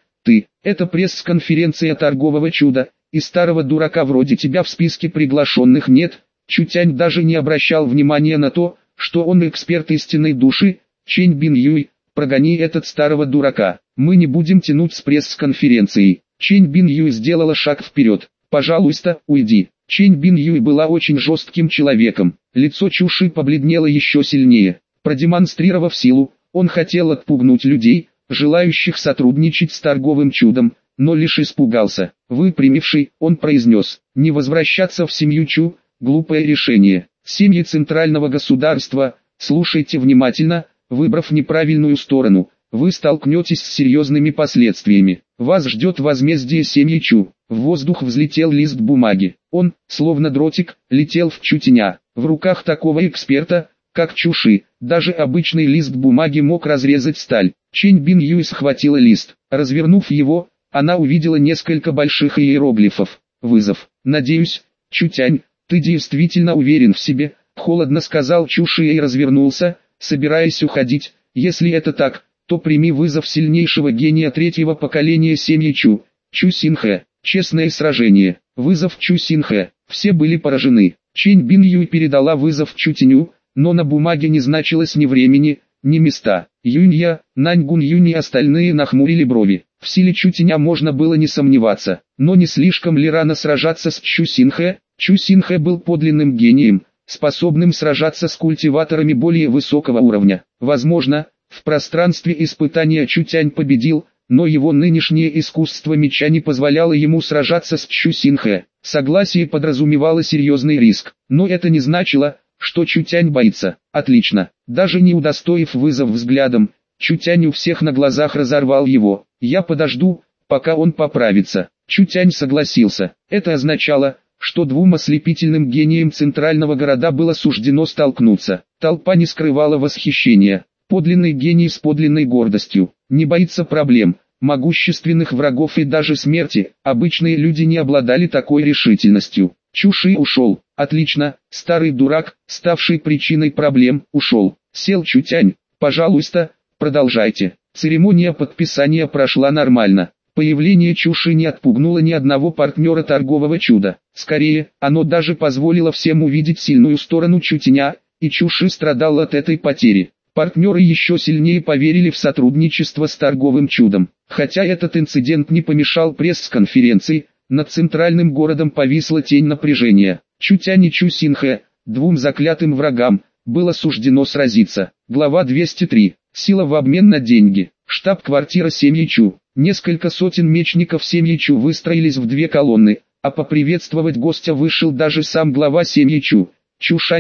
Это пресс-конференция торгового чуда, и старого дурака вроде тебя в списке приглашенных нет. Чутянь даже не обращал внимания на то, что он эксперт истинной души. Чэнь Бин Юй, прогони этот старого дурака, мы не будем тянуть с пресс-конференцией. Чэнь Бин Юй сделала шаг вперед. Пожалуйста, уйди. Чэнь Бин Юй была очень жестким человеком. Лицо Чуши побледнело еще сильнее. Продемонстрировав силу, он хотел отпугнуть людей, желающих сотрудничать с торговым чудом, но лишь испугался. Выпрямивший, он произнес: «Не возвращаться в семью Чу – глупое решение. Семьи центрального государства, слушайте внимательно, выбрав неправильную сторону, вы столкнетесь с серьезными последствиями. Вас ждет возмездие семьи Чу». В воздух взлетел лист бумаги. Он, словно дротик, летел в Чутяня. В руках такого эксперта, как Чуши, даже обычный лист бумаги мог разрезать сталь. Чэнь Бин Юй схватила лист. Развернув его, она увидела несколько больших иероглифов. «Вызов. Надеюсь, Чутянь, ты действительно уверен в себе», — холодно сказал Чуши и развернулся, собираясь уходить. «Если это так, то прими вызов сильнейшего гения третьего поколения семьи Чу, Чу Синхэ. Честное сражение. Вызов Чу Синхэ». Все были поражены. Чэнь Бин Юй передала вызов Чутяню, но на бумаге не значилось ни времени, ни места. Юнья, Наньгун Юнь и остальные нахмурили брови. В силе Чутяня можно было не сомневаться, но не слишком ли рано сражаться с Чу Синхэ? Чу Синхэ был подлинным гением, способным сражаться с культиваторами более высокого уровня. Возможно, в пространстве испытания Чутянь победил, но его нынешнее искусство меча не позволяло ему сражаться с Чу Синхэ. Согласие подразумевало серьезный риск, но это не значило, что Чутянь боится. Отлично. Даже не удостоив вызов взглядом, Чутянь у всех на глазах разорвал его. «Я подожду, пока он поправится». Чутянь согласился. Это означало, что двум ослепительным гениям центрального города было суждено столкнуться. Толпа не скрывала восхищения. Подлинный гений с подлинной гордостью. Не боится проблем, могущественных врагов и даже смерти. Обычные люди не обладали такой решительностью. Чуши ушел. Отлично, старый дурак, ставший причиной проблем, ушел. Сел Чутянь. «Пожалуйста, продолжайте». Церемония подписания прошла нормально. Появление Чуши не отпугнуло ни одного партнера торгового чуда. Скорее, оно даже позволило всем увидеть сильную сторону Чутяня, и Чуши страдал от этой потери. Партнеры еще сильнее поверили в сотрудничество с торговым чудом. Хотя этот инцидент не помешал пресс-конференции, над центральным городом повисла тень напряжения. Чутянь и Чу Синхэ, двум заклятым врагам, было суждено сразиться. Глава 203. Сила в обмен на деньги. Штаб-квартира семьи Чу. Несколько сотен мечников семьи Чу выстроились в две колонны, а поприветствовать гостя вышел даже сам глава семьи Чу, Чу Шаньхэ.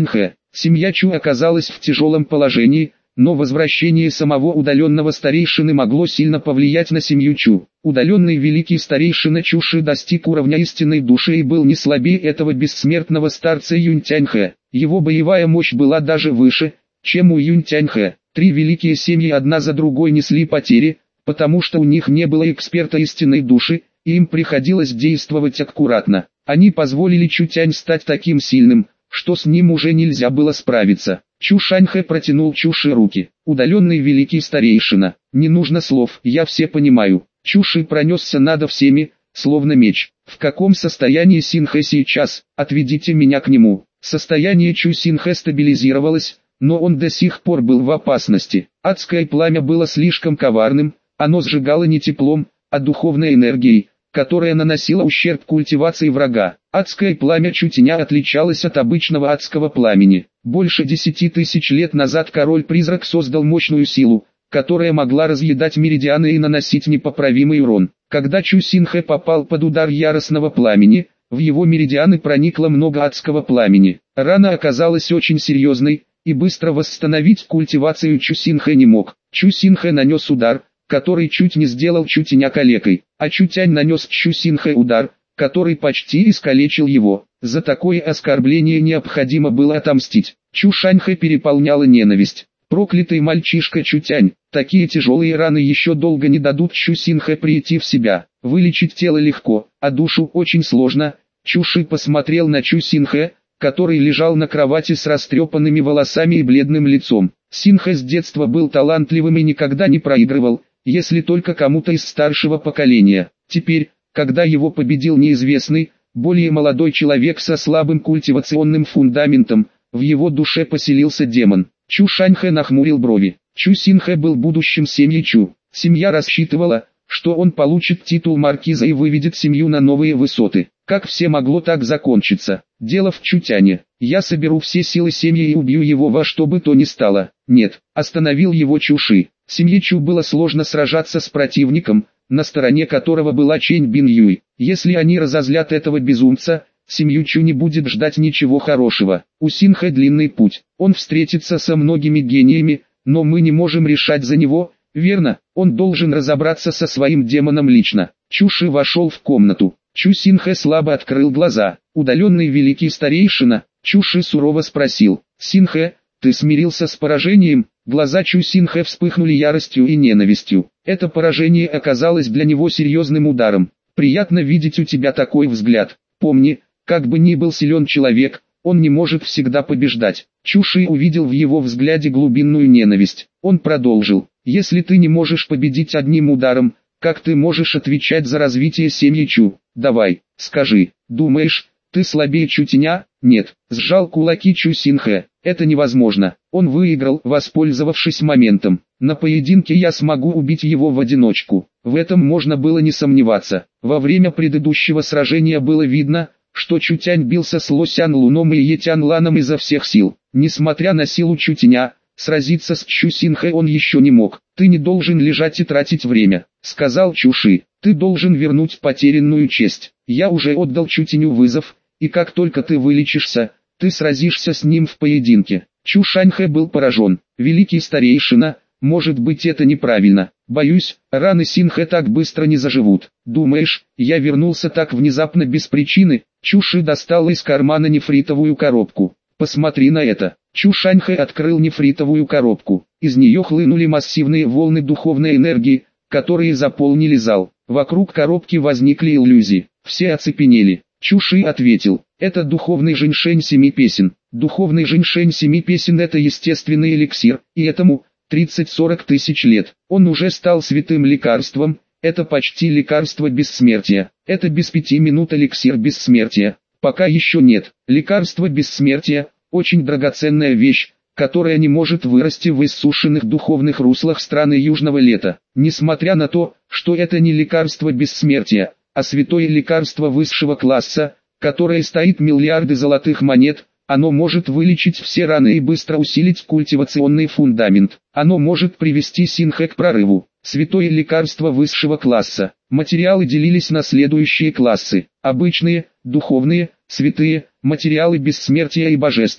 Семья Чу оказалась в тяжелом положении, но возвращение самого удаленного старейшины могло сильно повлиять на семью Чу. Удаленный великий старейшина Чуши достиг уровня истинной души и был не слабее этого бессмертного старца Юнь-Тяньхэ. Его боевая мощь была даже выше, чем у Юнь-Тяньхэ. Три великие семьи одна за другой несли потери, потому что у них не было эксперта истинной души, и им приходилось действовать аккуратно. Они позволили Чутянь стать таким сильным, что с ним уже нельзя было справиться. Чу Шаньхэ протянул Чуши руки. Удаленный великий старейшина. Не нужно слов, я все понимаю. Чуши пронесся над всеми, словно меч. В каком состоянии Синхэ сейчас? Отведите меня к нему. Состояние Чу Синхэ стабилизировалось, но он до сих пор был в опасности. Адское пламя было слишком коварным, оно сжигало не теплом, а духовной энергией, которая наносила ущерб культивации врага. Адское пламя Чутяня отличалось от обычного адского пламени. Больше 10 тысяч лет назад король-призрак создал мощную силу, которая могла разъедать меридианы и наносить непоправимый урон. Когда Чу Синхэ попал под удар яростного пламени, в его меридианы проникло много адского пламени. Рана оказалась очень серьезной, и быстро восстановить культивацию Чу Синхэ не мог. Чу Синхэ нанес удар, который чуть не сделал Чутяня калекой, а Чутянь нанес Чу Синхэ удар, который почти искалечил его. За такое оскорбление необходимо было отомстить. Чу Шаньхэ переполняла ненависть. Проклятый мальчишка Чутянь, такие тяжелые раны еще долго не дадут Чу Синхэ прийти в себя. Вылечить тело легко, а душу очень сложно. Чуши посмотрел на Чу Синхэ, который лежал на кровати с растрепанными волосами и бледным лицом. Синхэ с детства был талантливым и никогда не проигрывал, если только кому-то из старшего поколения. Теперь, когда его победил неизвестный, более молодой человек со слабым культивационным фундаментом, в его душе поселился демон. Чу Шаньхэ нахмурил брови. Чу Синхэ был будущим семьи Чу. Семья рассчитывала, что он получит титул маркиза и выведет семью на новые высоты. Как все могло так закончиться? Дело в Чутяне. Я соберу все силы семьи и убью его во что бы то ни стало. Нет, остановил его Чуши. Семье Чу было сложно сражаться с противником, на стороне которого была Чэнь Бин Юй. Если они разозлят этого безумца, семью Чу не будет ждать ничего хорошего. У Синхэ длинный путь. Он встретится со многими гениями, но мы не можем решать за него, верно? Он должен разобраться со своим демоном лично. Чуши вошел в комнату. Чу Синхэ слабо открыл глаза. Удаленный великий старейшина, Чуши сурово спросил: «Синхэ, ты смирился с поражением?» Глаза Чу Синхэ вспыхнули яростью и ненавистью. Это поражение оказалось для него серьезным ударом. «Приятно видеть у тебя такой взгляд. Помни, как бы ни был силен человек, он не может всегда побеждать». Чуши увидел в его взгляде глубинную ненависть. Он продолжил: «Если ты не можешь победить одним ударом, как ты можешь отвечать за развитие семьи Чу? Давай, скажи, думаешь, ты слабее Чутяня?» «Нет», сжал кулаки Чу Синхэ. «Это невозможно. Он выиграл, воспользовавшись моментом. На поединке я смогу убить его в одиночку». В этом можно было не сомневаться. Во время предыдущего сражения было видно, что Чутянь бился с Лосян Луном и Етян Ланом изо всех сил. Несмотря на силу Чутяня, сразиться с Чу Синхэ он еще не мог. «Ты не должен лежать и тратить время», — сказал Чуши. «Ты должен вернуть потерянную честь. Я уже отдал Чутяню вызов, и как только ты вылечишься, ты сразишься с ним в поединке». Чу Шаньхэ был поражен. «Великий старейшина, может быть, это неправильно. Боюсь, раны Синхэ так быстро не заживут. Думаешь, я вернулся так внезапно без причины?» Чуши достал из кармана нефритовую коробку. «Посмотри на это». Чу Шаньхэ открыл нефритовую коробку. Из нее хлынули массивные волны духовной энергии, которые заполнили зал. Вокруг коробки возникли иллюзии. Все оцепенели. Чуши ответил: «Это духовный женьшень 7 песен. Духовный женьшень 7 песен — это естественный эликсир, и этому 30-40 тысяч лет. Он уже стал святым лекарством, это почти лекарство бессмертия. Это без 5 минут эликсир бессмертия. Пока еще нет. Лекарство бессмертия — очень драгоценная вещь, которая не может вырасти в иссушенных духовных руслах страны Южного Лета. Несмотря на то, что это не лекарство бессмертия, а святое лекарство высшего класса, которое стоит миллиарды золотых монет, оно может вылечить все раны и быстро усилить культивационный фундамент. Оно может привести Синхэ к прорыву. Святое лекарство высшего класса. Материалы делились на следующие классы: обычные, духовные, святые, материалы бессмертия и божественные.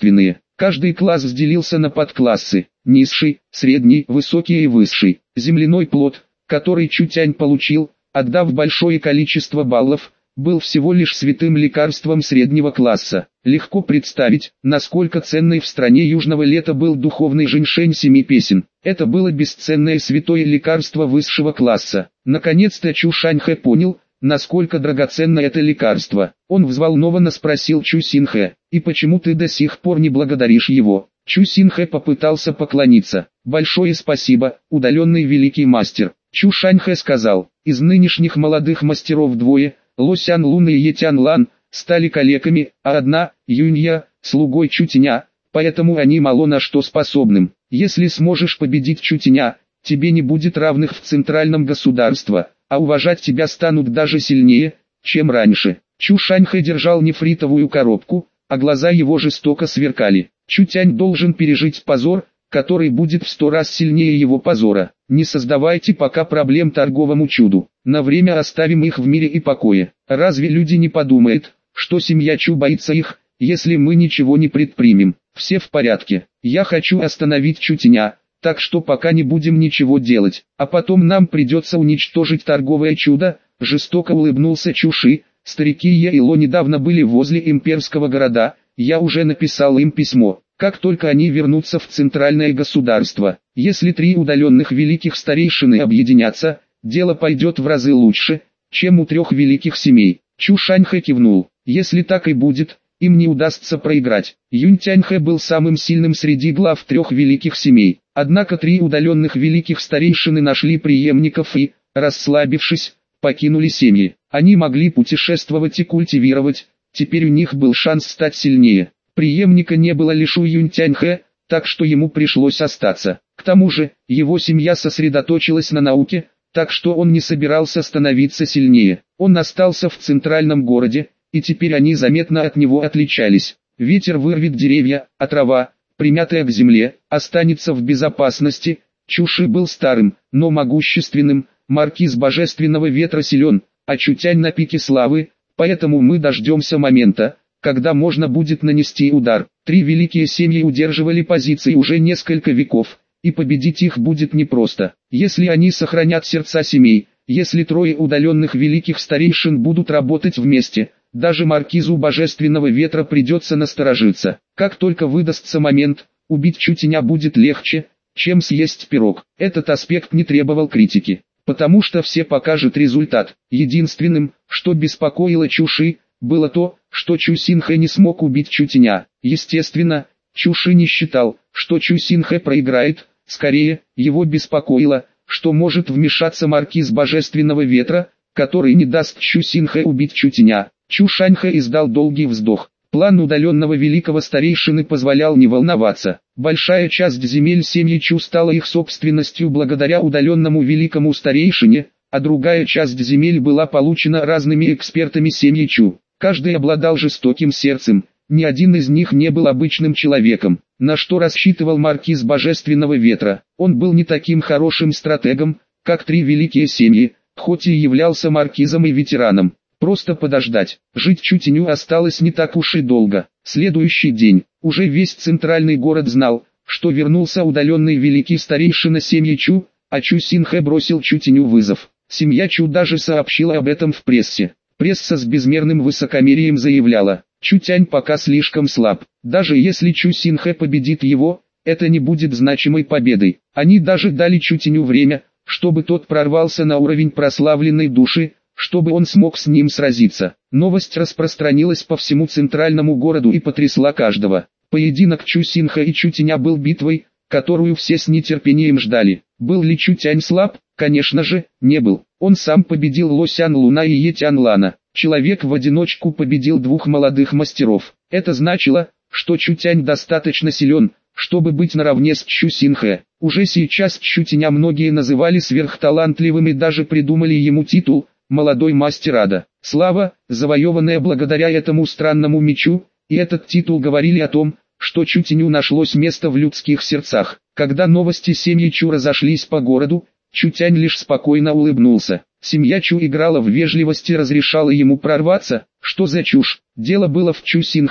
Каждый класс разделился на подклассы: низший, средний, высокий и высший. Земляной плод, который Чутянь получил, отдав большое количество баллов, был всего лишь святым лекарством среднего класса. Легко представить, насколько ценной в стране южного лета был духовный женьшень семи песен. Это было бесценное святое лекарство высшего класса. Наконец-то Чу Шаньхэ понял, насколько драгоценно это лекарство. Он взволнованно спросил Чу Синхэ: «И почему ты до сих пор не благодаришь его?» Чу Синхэ попытался поклониться. «Большое спасибо, удаленный великий мастер». Чу Шаньхэ сказал: «Из нынешних молодых мастеров двое, Ло Сян Лун и Е Тян Лан, стали калеками, а одна, Юнья, слугой Чутяня, поэтому они мало на что способным. Если сможешь победить Чутяня, тебе не будет равных в центральном государстве, а уважать тебя станут даже сильнее, чем раньше». Чу Шаньхэ держал нефритовую коробку, а глаза его жестоко сверкали. Чутянь должен пережить позор, который будет в 100 раз сильнее его позора. Не создавайте пока проблем торговому чуду. На время оставим их в мире и покое. Разве люди не подумают, что семья Чу боится их, если мы ничего не предпримем? Все в порядке. Я хочу остановить Чутяня, так что пока не будем ничего делать. А потом нам придется уничтожить торговое чудо. Жестоко улыбнулся Чуши. Старики Е и Ло недавно были возле имперского города. Я уже написал им письмо. Как только они вернутся в центральное государство, если 3 удаленных великих старейшины объединятся, дело пойдет в разы лучше, чем у 3 великих семей. Чу Шаньхэ кивнул. Если так и будет, им не удастся проиграть. Юнь Тяньхэ был самым сильным среди глав 3 великих семей. Однако 3 удаленных великих старейшины нашли преемников и, расслабившись, покинули семьи. Они могли путешествовать и культивировать, теперь у них был шанс стать сильнее. Преемника не было лишь у Юнь Тяньхэ, так что ему пришлось остаться. К тому же, его семья сосредоточилась на науке, так что он не собирался становиться сильнее. Он остался в центральном городе, и теперь они заметно от него отличались. Ветер вырвет деревья, а трава, примятая к земле, останется в безопасности. Чуши был старым, но могущественным, маркиз божественного ветра силен, а Чутянь на пике славы, поэтому мы дождемся момента, когда можно будет нанести удар. 3 великие семьи удерживали позиции уже несколько веков, и победить их будет непросто. Если они сохранят сердца семей, если 3 удаленных великих старейшин будут работать вместе, даже маркизу божественного ветра придется насторожиться. Как только выдастся момент, убить Чутяня будет легче, чем съесть пирог. Этот аспект не требовал критики, потому что все покажут результат. Единственным, что беспокоило Чуши, было то, что Чу Синхэ не смог убить Чутяня. Естественно, Чуши не считал, что Чу Синхэ проиграет, скорее, его беспокоило, что может вмешаться маркиз божественного ветра, который не даст Чу Синхэ убить Чутяня. Чу Шаньхэ издал долгий вздох. План удаленного великого старейшины позволял не волноваться. Большая часть земель семьи Чу стала их собственностью благодаря удаленному великому старейшине, а другая часть земель была получена разными экспертами семьи Чу. Каждый обладал жестоким сердцем, ни один из них не был обычным человеком. На что рассчитывал маркиз божественного ветра? Он был не таким хорошим стратегом, как 3 великие семьи, хоть и являлся маркизом и ветераном. Просто подождать. Жить Чутяню осталось не так уж и долго. Следующий день. Уже весь центральный город знал, что вернулся удаленный великий старейшина семьи Чу, а Чу Синхэ бросил Чутяню вызов. Семья Чу даже сообщила об этом в прессе. Пресса с безмерным высокомерием заявляла: Чутянь пока слишком слаб. Даже если Чу Синхэ победит его, это не будет значимой победой. Они даже дали Чутяню время, чтобы тот прорвался на уровень прославленной души, чтобы он смог с ним сразиться. Новость распространилась по всему центральному городу и потрясла каждого. Поединок Чу Синхэ и Чутяня был битвой, которую все с нетерпением ждали. Был ли Чутянь слаб? Конечно же, не был. Он сам победил Ло Сян Луна и Е Тян Лана. Человек в одиночку победил 2 молодых мастеров. Это значило, что Чутянь достаточно силен, чтобы быть наравне с Чу Синхэ. Уже сейчас Чутяня многие называли сверхталантливым и даже придумали ему титул «Молодой мастер ада». Слава, завоеванная благодаря этому странному мечу, и этот титул говорили о том, что Чутяню нашлось место в людских сердцах. Когда новости семьи Чу разошлись по городу, Чутянь лишь спокойно улыбнулся. Семья Чу играла в вежливость и разрешала ему прорваться. Что за чушь? Дело было в Чу Синхэ,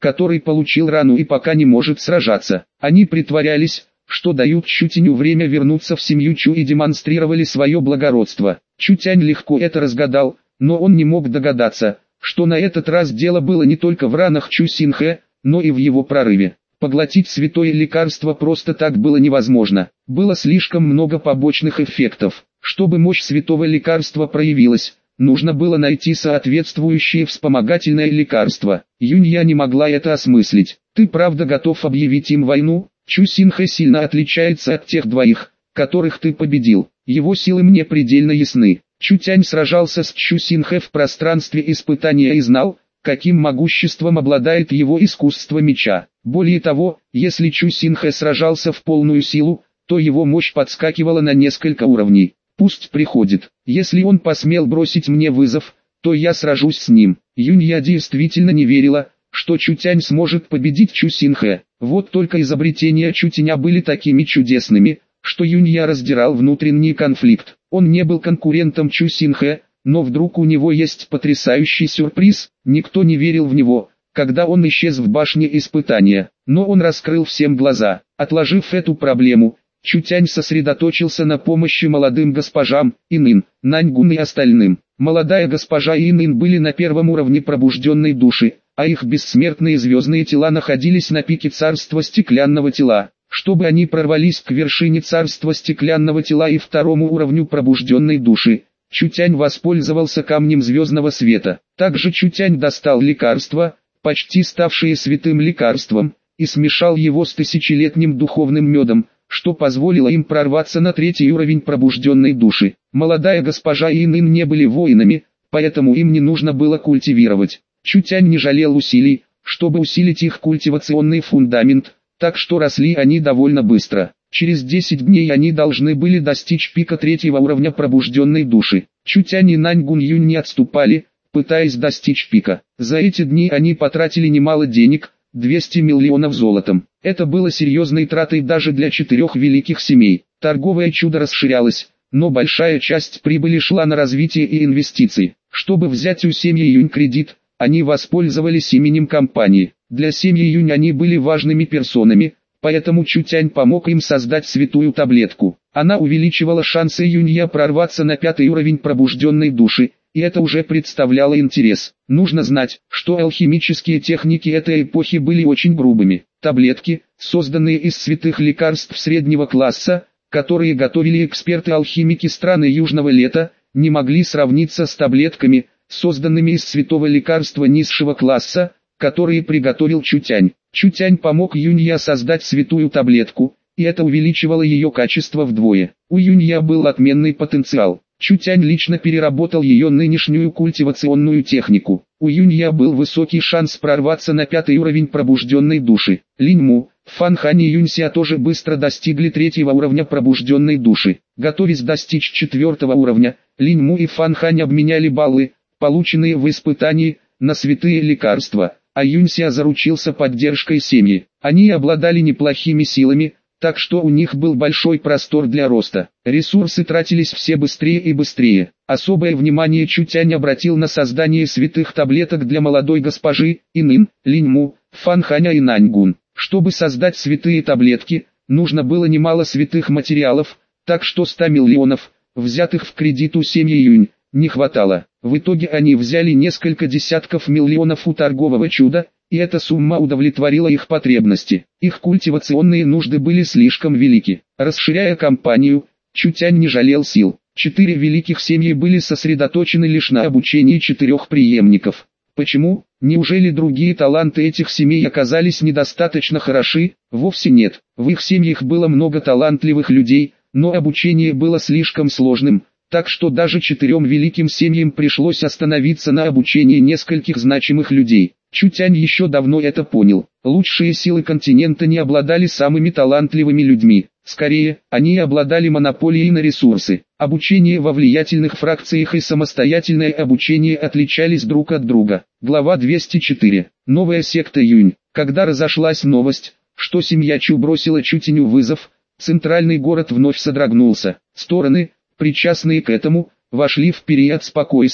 который получил рану и пока не может сражаться. Они притворялись, что дают Чутяню время вернуться в семью Чу и демонстрировали свое благородство. Чутянь легко это разгадал, но он не мог догадаться, что на этот раз дело было не только в ранах Чу Синхэ, но и в его прорыве. Поглотить святое лекарство просто так было невозможно. Было слишком много побочных эффектов. Чтобы мощь святого лекарства проявилась, нужно было найти соответствующее вспомогательное лекарство. Юнья не могла это осмыслить. «Ты правда готов объявить им войну? Чу Синхэ сильно отличается от тех двоих, которых ты победил. Его силы мне предельно ясны». Чутянь сражался с Чу Синхэ в пространстве испытания и знал, каким могуществом обладает его искусство меча. Более того, если Чу Синхэ сражался в полную силу, то его мощь подскакивала на несколько уровней. «Пусть приходит. Если он посмел бросить мне вызов, то я сражусь с ним». Юнья действительно не верила, что Чутянь сможет победить Чу Синхэ. Вот только изобретения Чутяня были такими чудесными, что Юнья раздирал внутренний конфликт. Он не был конкурентом Чу Синхэ, но вдруг у него есть потрясающий сюрприз. Никто не верил в него, когда он исчез в башне испытания. Но он раскрыл всем глаза. Отложив эту проблему, Чутянь сосредоточился на помощи молодым госпожам, Инын, Наньгун и остальным. Молодая госпожа и Инын были на первом уровне пробужденной души, а их бессмертные звездные тела находились на пике царства стеклянного тела. Чтобы они прорвались к вершине царства стеклянного тела и второму уровню пробужденной души, Чутянь воспользовался камнем звездного света. Также Чутянь достал лекарство, почти ставшее святым лекарством, и смешал его с тысячелетним духовным медом, что позволило им прорваться на третий уровень пробужденной души. Молодая госпожа и Инын не были воинами, поэтому им не нужно было культивировать. Чутянь не жалел усилий, чтобы усилить их культивационный фундамент, так что росли они довольно быстро. Через 10 дней они должны были достичь пика третьего уровня пробужденной души. Чутянь и Наньгун Юнь не отступали, пытаясь достичь пика. За эти дни они потратили немало денег, 200 миллионов золотом. Это было серьезной тратой даже для 4 великих семей. Торговое чудо расширялось, но большая часть прибыли шла на развитие и инвестиции. Чтобы взять у семьи Юнь кредит, они воспользовались именем компании. Для семьи Юнь они были важными персонами, поэтому Чутянь помог им создать святую таблетку. Она увеличивала шансы Юнья прорваться на 5-й уровень пробужденной души, и это уже представляло интерес. Нужно знать, что алхимические техники этой эпохи были очень грубыми. Таблетки, созданные из святых лекарств среднего класса, которые готовили эксперты-алхимики страны Южного Лета, не могли сравниться с таблетками, созданными из святого лекарства низшего класса, которые приготовил Чутянь. Чутянь помог Юнья создать святую таблетку, и это увеличивало ее качество вдвое. У Юнья был отменный потенциал. Чутянь лично переработал ее нынешнюю культивационную технику. У Юнья был высокий шанс прорваться на 5-й уровень пробужденной души. Линьму, Фанхань и Юнься тоже быстро достигли 3-го уровня пробужденной души. Готовясь достичь 4-го уровня, Линьму и Фанхань обменяли баллы, полученные в испытании, на святые лекарства, а Юнься заручился поддержкой семьи. Они обладали неплохими силами, так что у них был большой простор для роста. Ресурсы тратились все быстрее и быстрее. Особое внимание Чутянь обратил на создание святых таблеток для молодой госпожи, Инын, Линьму, Фанханя и Наньгун. Чтобы создать святые таблетки, нужно было немало святых материалов, так что 100 миллионов, взятых в кредит у семьи Юнь, не хватало. В итоге они взяли несколько десятков миллионов у торгового чуда, и эта сумма удовлетворила их потребности. Их культивационные нужды были слишком велики. Расширяя компанию, Чутянь не жалел сил. 4 великих семьи были сосредоточены лишь на обучении 4 преемников. Почему? Неужели другие таланты этих семей оказались недостаточно хороши? Вовсе нет. В их семьях было много талантливых людей, но обучение было слишком сложным, так что даже 4 великим семьям пришлось остановиться на обучении нескольких значимых людей. Чутянь еще давно это понял. Лучшие силы континента не обладали самыми талантливыми людьми. Скорее, они обладали монополией на ресурсы. Обучение во влиятельных фракциях и самостоятельное обучение отличались друг от друга. Глава 204. Новая секта Юнь. Когда разошлась новость, что семья Чу бросила Чутяню вызов, центральный город вновь содрогнулся. Стороны, причастные к этому, вошли в период спокойствия.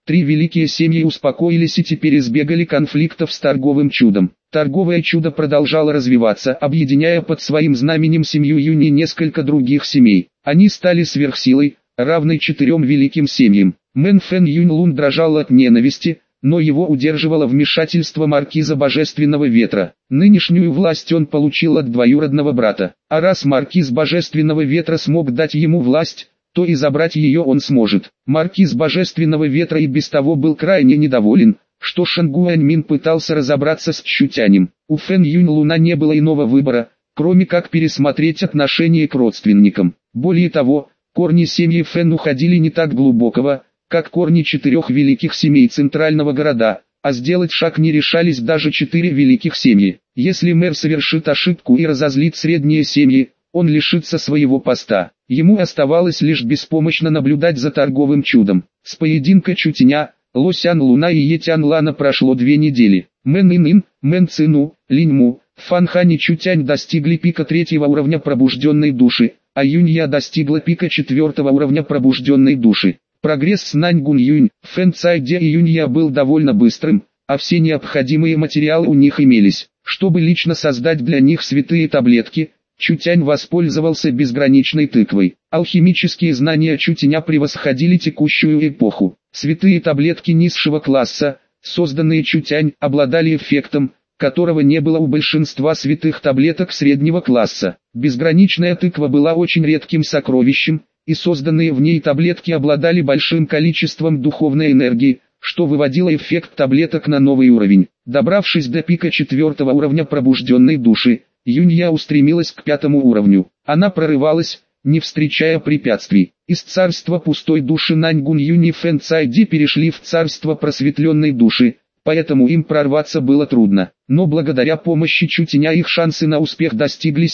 3 великие семьи успокоились и теперь избегали конфликтов с торговым чудом. Торговое чудо продолжало развиваться, объединяя под своим знаменем семью Юнь и несколько других семей. Они стали сверхсилой, равной 4 великим семьям. Мэн Фэн Юнь Лун дрожал от ненависти, но его удерживало вмешательство маркиза Божественного Ветра. Нынешнюю власть он получил от двоюродного брата. А раз маркиз Божественного Ветра смог дать ему власть, то и забрать ее он сможет. Маркиз Божественного Ветра и без того был крайне недоволен, что Шангуаньмин пытался разобраться с Чутянем. У Фэн Юнь Луна не было иного выбора, кроме как пересмотреть отношение к родственникам. Более того, корни семьи Фэн уходили не так глубокого, как корни 4 великих семей центрального города, а сделать шаг не решались даже 4 великих семьи. Если мэр совершит ошибку и разозлит средние семьи, он лишится своего поста. Ему оставалось лишь беспомощно наблюдать за торговым чудом. С поединка Чутяня, Лосян Луна и Етян Лана прошло 2 недели. Мэн Инин, Мэн Цину, Линьму, Фан Хань и Чутянь достигли пика 3-го уровня пробужденной души, а Юнья достигла пика 4-го уровня пробужденной души. Прогресс с Наньгун Юнь, Фэн Цайде и Юнья был довольно быстрым, а все необходимые материалы у них имелись. Чтобы лично создать для них святые таблетки, Чутянь воспользовался безграничной тыквой. Алхимические знания Чутяня превосходили текущую эпоху. Святые таблетки низшего класса, созданные Чутянь, обладали эффектом, которого не было у большинства святых таблеток среднего класса. Безграничная тыква была очень редким сокровищем, и созданные в ней таблетки обладали большим количеством духовной энергии, что выводило эффект таблеток на новый уровень. Добравшись до пика 4-го уровня пробужденной души, Юнья устремилась к 5-му уровню. Она прорывалась, не встречая препятствий. Из царства пустой души Наньгун Юнь и Фэн Цайди перешли в царство просветленной души, поэтому им прорваться было трудно. Но благодаря помощи Чутяня их шансы на успех достигли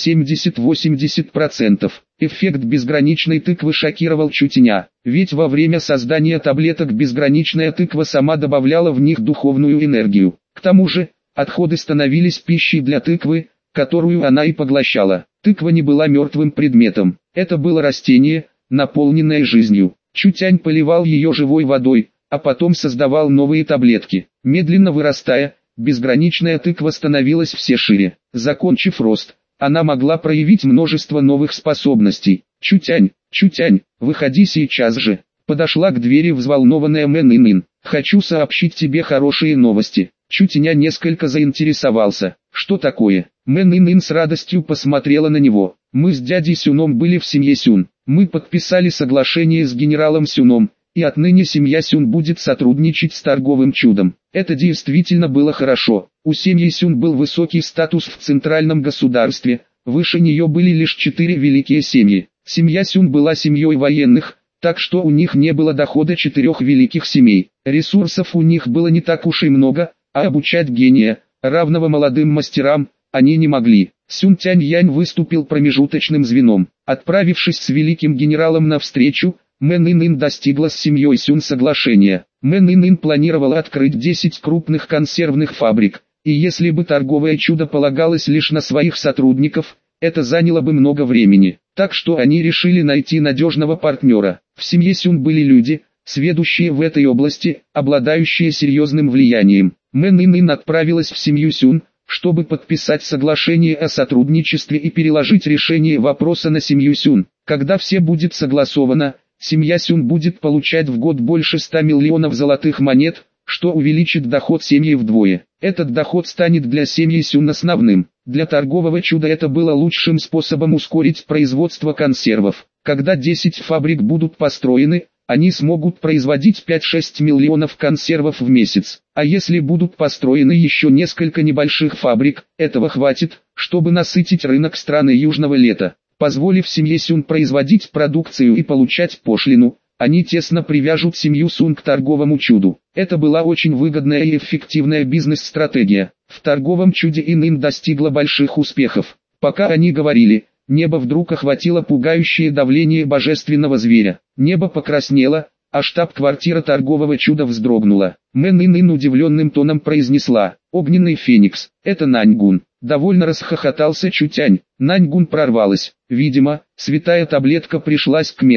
70-80%. Эффект безграничной тыквы шокировал Чутяня, ведь во время создания таблеток безграничная тыква сама добавляла в них духовную энергию. К тому же, отходы становились пищей для тыквы, которую она и поглощала. Тыква не была мертвым предметом, это было растение, наполненное жизнью. Чутянь поливал ее живой водой, а потом создавал новые таблетки. Медленно вырастая, безграничная тыква становилась все шире. Закончив рост, она могла проявить множество новых способностей. «Чутянь, Чутянь, выходи сейчас же!» Подошла к двери взволнованная Мэн Инин. «Хочу сообщить тебе хорошие новости». Чутяня несколько заинтересовался. «Что такое?» Мэн Инин с радостью посмотрела на него. «Мы с дядей Сюном были в семье Сюн. Мы подписали соглашение с генералом Сюном, и отныне семья Сюн будет сотрудничать с торговым чудом». Это действительно было хорошо. У семьи Сюн был высокий статус в центральном государстве, выше нее были лишь 4 великие семьи. Семья Сюн была семьей военных, так что у них не было дохода 4 великих семей. Ресурсов у них было не так уж и много, а обучать гения, равного молодым мастерам, они не могли. Сюн Тянь-Янь выступил промежуточным звеном. Отправившись с великим генералом навстречу, Мэн Инин достигла с семьей Сюн соглашения. Мэн Инин планировала открыть 10 крупных консервных фабрик, и если бы торговое чудо полагалось лишь на своих сотрудников, это заняло бы много времени. Так что они решили найти надежного партнера. В семье Сюн были люди, сведущие в этой области, обладающие серьезным влиянием. Мэн Инин отправилась в семью Сюн, чтобы подписать соглашение о сотрудничестве и переложить решение вопроса на семью Сюн. Когда все будет согласовано, семья Сюн будет получать в год больше 100 миллионов золотых монет, что увеличит доход семьи вдвое. Этот доход станет для семьи Сюн основным. Для торгового чуда это было лучшим способом ускорить производство консервов. Когда 10 фабрик будут построены, они смогут производить 5-6 миллионов консервов в месяц. А если будут построены еще несколько небольших фабрик, этого хватит, чтобы насытить рынок страны Южного лета. Позволив семье Сюн производить продукцию и получать пошлину, они тесно привяжут семью Сюн к торговому чуду. Это была очень выгодная и эффективная бизнес-стратегия. В торговом чуде Инин достигла больших успехов. Пока они говорили, небо вдруг охватило пугающее давление божественного зверя. Небо покраснело, а штаб-квартира торгового чуда вздрогнула. Мэн Инин удивленным тоном произнесла: «Огненный феникс, это Наньгун». Довольно расхохотался Чутянь. Наньгун прорвалась. Видимо, святая таблетка пришлась к месту.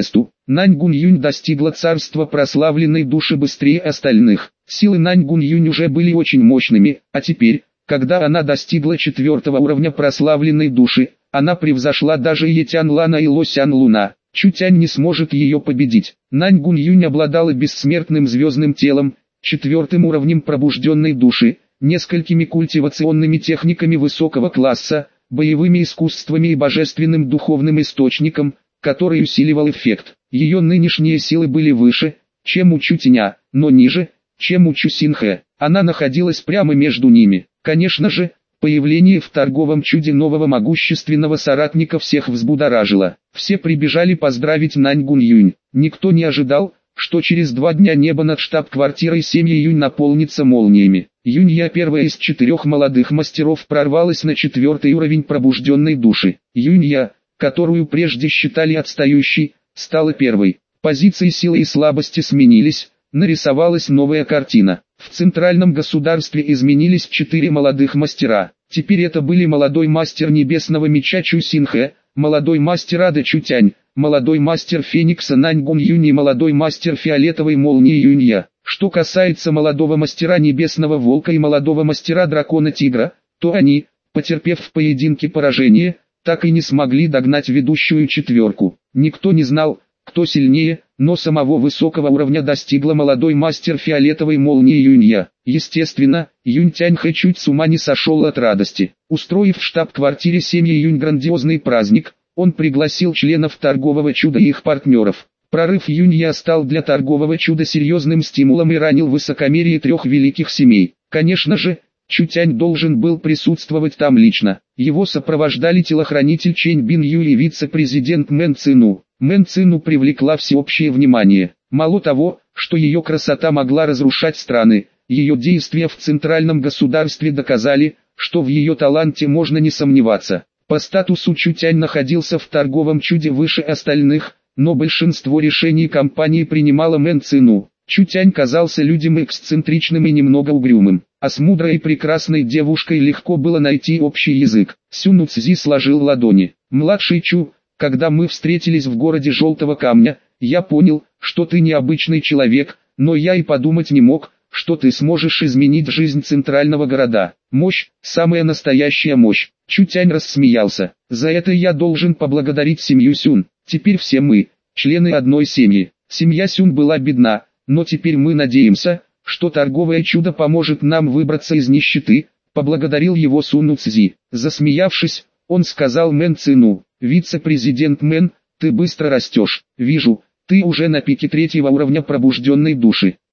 Нань Гунь-Юнь достигла царства прославленной души быстрее остальных. Силы Нань Гунь-Юнь уже были очень мощными, а теперь, когда она достигла 4-го уровня прославленной души, она превзошла даже Етян Лана и Лосян Луна. Чутянь не сможет ее победить. Нань Гунь-Юнь обладала бессмертным звездным телом, 4-м уровнем пробужденной души, несколькими культивационными техниками высокого класса, боевыми искусствами и божественным духовным источником, который усиливал эффект. Ее нынешние силы были выше, чем у Чутяня, но ниже, чем у Чусинхэ. Она находилась прямо между ними. Конечно же, появление в торговом чуде нового могущественного соратника всех взбудоражило. Все прибежали поздравить Нань Гунь-Юнь. Никто не ожидал, что через 2 дня небо над штаб-квартирой семьи Юнь наполнится молниями. Юнья, первая из 4 молодых мастеров, прорвалась на 4-й уровень пробужденной души. Юнья, которую прежде считали отстающей, стала первой. Позиции силы и слабости сменились, нарисовалась новая картина. В центральном государстве изменились 4 молодых мастера. Теперь это были молодой мастер небесного меча Чу Синхэ, молодой мастер Ада Чутянь, молодой мастер Феникса Нань Гунь-Юнь и молодой мастер фиолетовой молнии Юнья. Что касается молодого мастера небесного волка и молодого мастера дракона Тигра, то они, потерпев в поединке поражение, так и не смогли догнать ведущую 4. Никто не знал, кто сильнее, но самого высокого уровня достигла молодой мастер фиолетовой молнии Юнья. Естественно, Юнь Тяньхэ чуть с ума не сошел от радости. Устроив в штаб-квартире семьи Юнь грандиозный праздник, он пригласил членов торгового чуда и их партнеров. Прорыв Юнья стал для торгового чуда серьезным стимулом и ранил высокомерие 3 великих семей. Конечно же, Чутянь должен был присутствовать там лично. Его сопровождали телохранитель Чэнь Бин Ю и вице-президент Мэн Цину. Мэн Цину привлекла всеобщее внимание. Мало того, что ее красота могла разрушать страны, ее действия в центральном государстве доказали, что в ее таланте можно не сомневаться. По статусу Чутянь находился в торговом чуде выше остальных, но большинство решений компании принимала Мэн Цину. Чутянь казался людям эксцентричным и немного угрюмым, а с мудрой и прекрасной девушкой легко было найти общий язык. Сюн Цзи сложил ладони. «Младший Чу, когда мы встретились в городе Желтого Камня, я понял, что ты необычный человек, но я и подумать не мог, что ты сможешь изменить жизнь центрального города. Мощь, самая настоящая мощь». Чутянь рассмеялся. «За это я должен поблагодарить семью Сюн. Теперь все мы, члены одной семьи». Семья Сюн была бедна, но теперь мы надеемся, что торговое чудо поможет нам выбраться из нищеты, поблагодарил его Сун Цзи. Засмеявшись, он сказал Мэн Цину: «Вице-президент Мэн, ты быстро растешь. Вижу, ты уже на пике 3-го уровня пробужденной души.